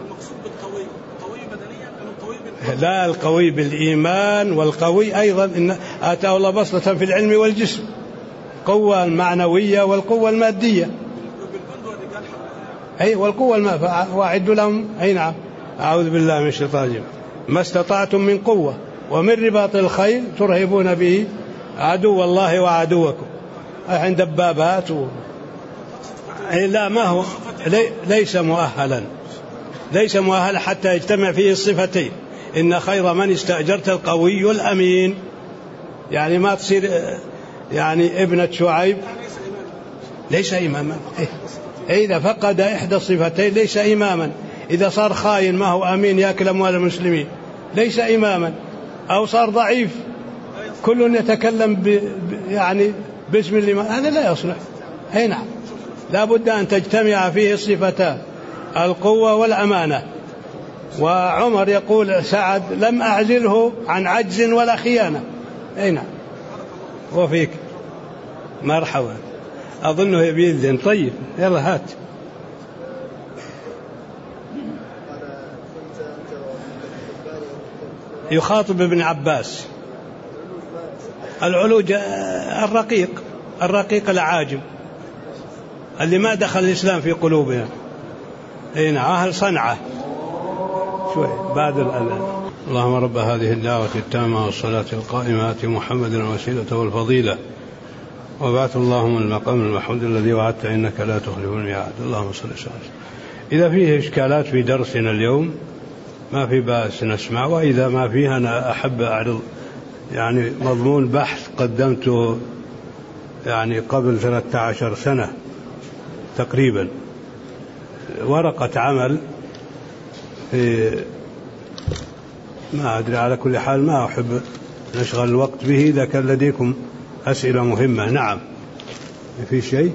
لا، القوي بالإيمان، والقوي أيضا إن آتاه الله بسطة في العلم والجسم، قوة المعنوية والقوة المادية. أي والقوة المادية وأعدوا لهم. أي نعم، أعوذ بالله من الشيطان الرجيم. ما استطعتم من قوة ومن رباط الخيل ترهبون به عدو الله وعدوكم. عند دبابات و... أي لا، ما هو لي... ليس مؤهلا ليس مؤهلا حتى يجتمع فيه الصفتين. إن خير من استأجرت القوي الأمين. يعني ما تصير يعني ابنة شعيب ليس إماما. إيه؟ إذا فقد إحدى الصفتين ليس إماما. إذا صار خاين ما هو أمين يأكل أموال المسلمين ليس إماما. أو صار ضعيف كل يتكلم ب... يعني باسم الإمام، هذا لا يصلح. أي نعم، لا بد أن تجتمع فيه الصفتان، القوة والأمانة. وعمر يقول سعد لم أعزله عن عجز ولا خيانة. أي نعم، وفيك مرحبا. أظنه يبي الذن. طيب يلا هات. يخاطب ابن عباس. العلوج الرقيق الرقيق العاجم اللي ما دخل الإسلام في قلوبهم. أي نعم، أهل صنعة شوي بعد الأذان. اللهم رب هذه الدعوة التامة والصلاة القائمة آت محمد الوسيلة والفضيلة وبعث اللهم المقام المحمود الذي وعدت إنك لا تخلف الميعاد. اللهم صل وسلم. إذا فيه إشكالات في درسنا اليوم ما في بأس نسمع، وإذا ما فيه أنا أحب أعرض يعني مضمون بحث قدمته يعني قبل ثلاثة عشر سنة تقريبا، ورقة عمل في ما أدري، على كل حال ما أحب نشغل الوقت به. إذا كان لديكم أسئلة مهمة. نعم، في شيء؟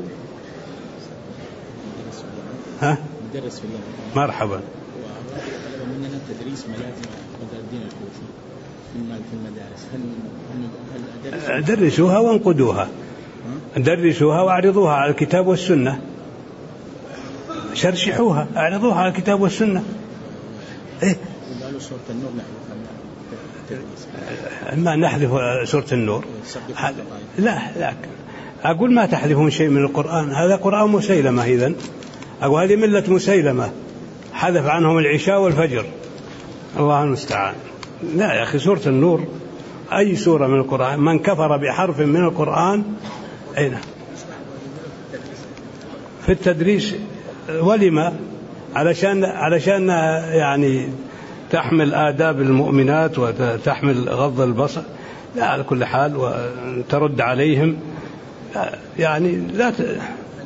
ها؟ مرحبا. مننا تدريس ملازم بدر الدين الكوفي في المدارس، هل هل درسوها وانقدوها، درسوها واعرضوها على الكتاب والسنة، شرشحوها اعرضوها على الكتاب والسنة. إيه؟ سورة النور ما نحذف سورة النور؟ لا لا، أقول ما تحذفون شيء من القرآن، هذا قرآن مسيلمة. إذن أقول هذه ملة مسيلمة، حذف عنهم العشاء والفجر، الله المستعان. لا يا أخي، سورة النور أي سورة من القرآن، من كفر بحرف من القرآن أين في التدريس. ولما؟ علشان علشان يعني تحمل آداب المؤمنات وتحمل غض البصر. لا، على كل حال وترد عليهم يعني لا ت...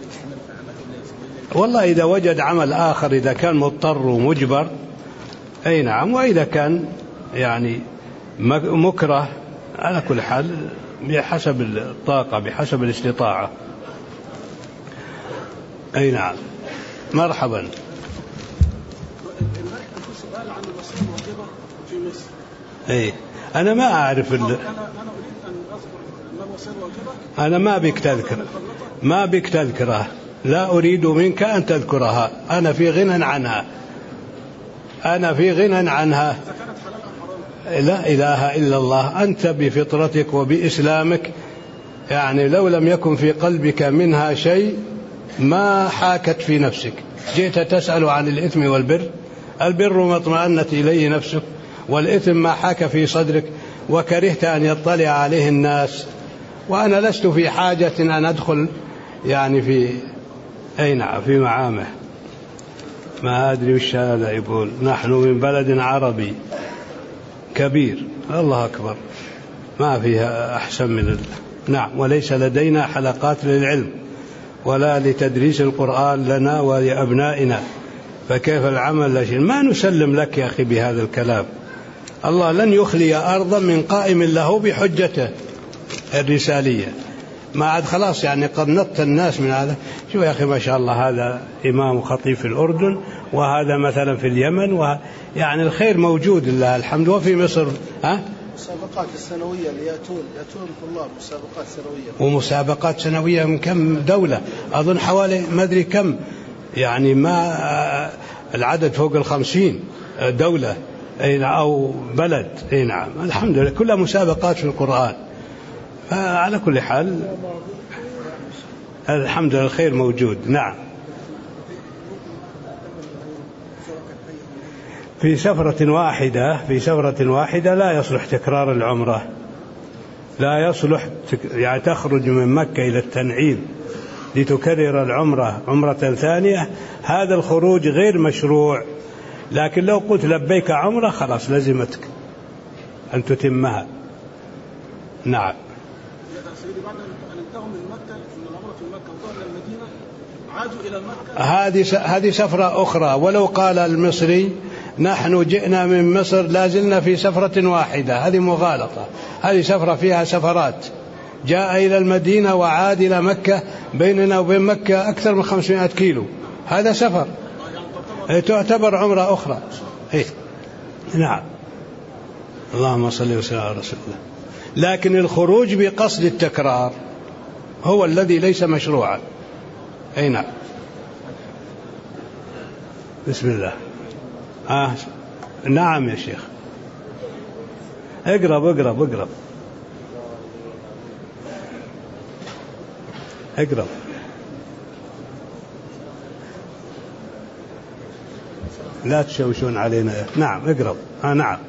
والله إذا وجد عمل آخر، إذا كان مضطر ومجبر أي نعم، وإذا كان يعني مكره على كل حال بحسب الطاقة بحسب الاستطاعة. أي نعم، مرحبا. أي أنا ما أعرف ال... أنا ما بك تذكر ما بك تذكرها، لا أريد منك أن تذكرها، أنا في غنى عنها، أنا في غنى عنها. لا إله إلا الله، أنت بفطرتك وبإسلامك يعني لو لم يكن في قلبك منها شيء ما حاكت في نفسك، جئت تسأل عن الإثم والبر، البر ما اطمأنت إليه نفسك، والإثم ما حاك في صدرك وكرهت أن يطلع عليه الناس. وأنا لست في حاجة أن أدخل يعني في أي نعم في معامه، ما أدري وش هذا يقول. نحن من بلد عربي كبير، الله أكبر، ما فيها أحسن من الله. نعم. وليس لدينا حلقات للعلم ولا لتدريس القرآن لنا ولأبنائنا، فكيف العمل لشيء؟ ما نسلم لك يا أخي بهذا الكلام. الله لن يخلي أرضا من قائم له بحجته الرسالية. ما عاد خلاص يعني قد نط الناس من هذا. شوف يا أخي ما شاء الله، هذا إمام خطيب في الأردن، وهذا مثلا في اليمن، ويعني الخير موجود لله الحمد. وفي مصر ها مسابقات السنوية اللي يأتون يأتون طلاب مسابقات سنوية، ومسابقات سنوية من كم دولة، أظن حوالي ما أدري كم، يعني ما العدد فوق الخمسين دولة أو بلد. أي نعم الحمد لله، كلها مسابقات في القرآن. على كل حال الحمد لله الخير موجود. نعم. في سفرة واحدة في سفرة واحدة لا يصلح تكرار العمرة، لا يصلح يعني تخرج من مكة إلى التنعيم لتكرر العمرة عمرة ثانية، هذا الخروج غير مشروع. لكن لو قلت لبيك عمرة خلاص لزمتك أن تتمها. نعم. هذه هذه سفرة أخرى. ولو قال المصري نحن جئنا من مصر لازلنا في سفرة واحدة، هذه مغالطة. هذه سفرة فيها سفرات، جاء إلى المدينة وعاد إلى مكة، بيننا وبين مكة أكثر من خمسمائة كيلو، هذا سفر، تعتبر عمرة أخرى. إيه؟ نعم. اللهم صل وسلم على رسول الله. لكن الخروج بقصد التكرار هو الذي ليس مشروعا. أي نعم. بسم الله. آه. نعم يا شيخ، اقرب اقرب اقرب اقرب. لا تشوشون علينا. نعم اقرب. آه نعم.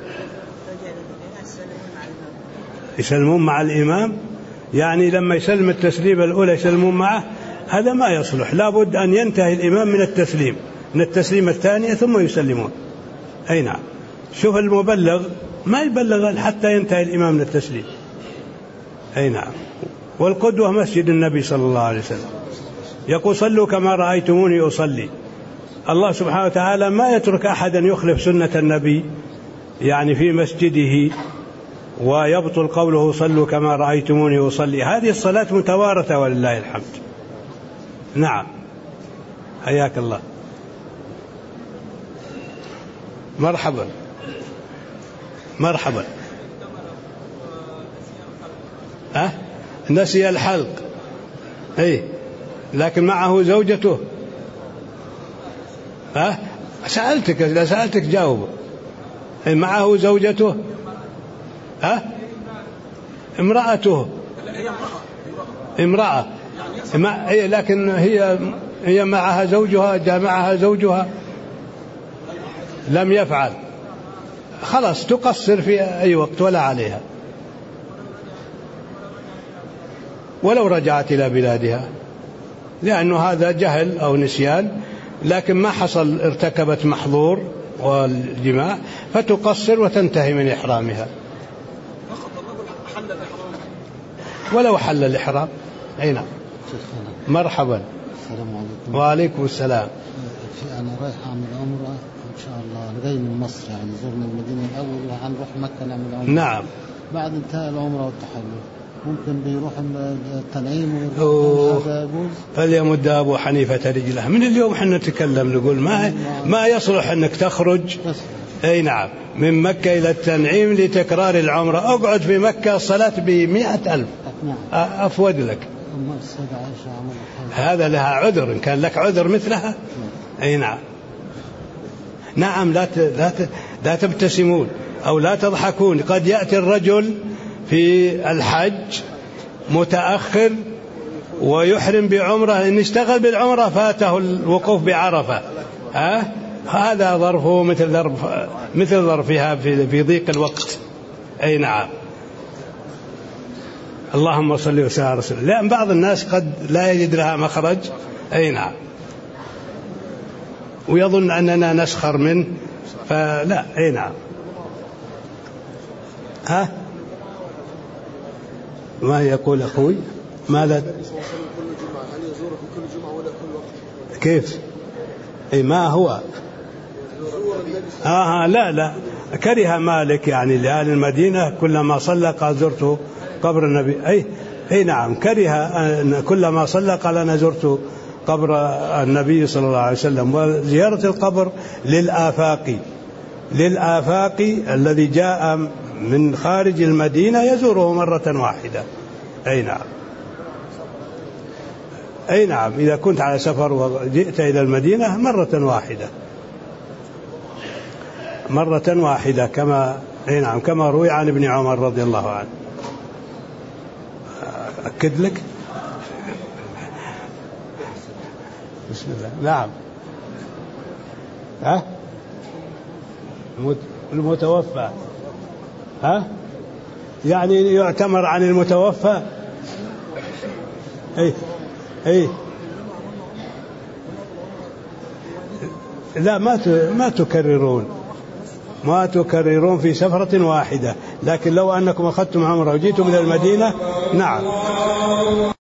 يسلمون مع الإمام، يعني لما يسلم التسليم الأولى يسلمون معه، هذا ما يصلح. لابد أن ينتهي الإمام من التسليم من التسليم الثانية ثم يسلمون. أي نعم. شوف المبلغ ما يبلغ حتى ينتهي الإمام من التسليم. أي نعم. والقدوة مسجد النبي صلى الله عليه وسلم، يقول صلوا كما رأيتموني أصلي. الله سبحانه وتعالى ما يترك أحدا يخلف سنة النبي يعني في مسجده ويبطل قوله صلوا كما رأيتموني أصلي. هذه الصلاة متوارثة ولله الحمد. نعم. حياك الله. مرحبا مرحبا. أه؟ نسي الحلق. أي لكن معه زوجته. أه؟ سألتك إذا سألتك جاوب. معه زوجته. أه؟ امرأته. امرأة. ما... لكن هي هي معها زوجها، جامعها زوجها لم يفعل، خلاص تقصر في أي وقت ولا عليها، ولو رجعت إلى بلادها، لأنه هذا جهل أو نسيان، لكن ما حصل ارتكبت محظور والجماع فتقصر وتنتهي من إحرامها. ولو حل الإحرام. أي نعم. مرحبا. السلام عليكم. وعليكم السلام. أنا رايح أعمل عمرة إن شاء الله، أنا جاي من مصر يعني، زرنا المدينة الأول وهنروح مكة نعمل عمرة. نعم. بعد انتهاء العمرة والتحلل ممكن بيروح التنعيم وهذا يجوز؟ فليمد أبو حنيفة رجله. من اليوم حنا نتكلم نقول ما ما يصلح أنك تخرج. أي نعم. من مكة إلى التنعيم لتكرار العمرة، أقعد في مكة الصلاة بمئة ألف أفود لك. هذا لها عذر، إن كان لك عذر مثلها. أي نعم. نعم. لا لا لا تبتسمون أو لا تضحكون. قد يأتي الرجل في الحج متأخر ويحرم بعمرة، إن اشتغل بالعمرة فاته الوقوف بعرفة. ها؟ هذا ظرفه مثل ظرف مثل ظرفها في في ضيق الوقت. أي نعم. اللهم صل وسلم على رسول الله. لأن بعض الناس قد لا يجد لها مخرج. أي نعم. ويظن أننا نسخر منه، فلا. أي نعم. ها؟ ما يقول أخوي؟ ماذا؟ كيف؟ أي ما هو؟ آه لا لا كره مالك يعني لأهل المدينة كلما صلى قال زرت قبر النبي. أي أي نعم كره أن كلما صلى قال أنا زرت قبر النبي صلى الله عليه وسلم. وزيارة القبر للآفاقي للآفاقي الذي جاء من خارج المدينة يزوره مرة واحدة. أي نعم. أي نعم إذا كنت على سفر وجئت إلى المدينة مرة واحدة مرة واحدة كما أي نعم كما روي عن ابن عمر رضي الله عنه. أكد لك. بسم الله. نعم. ها؟ المتوفى. ها؟ يعني يعتمر عن المتوفى. أي أي لا ما ما تكررون ما تكررون في سفرة واحدة، لكن لو أنكم أخذتم عمرة وجيتم إلى المدينة. نعم.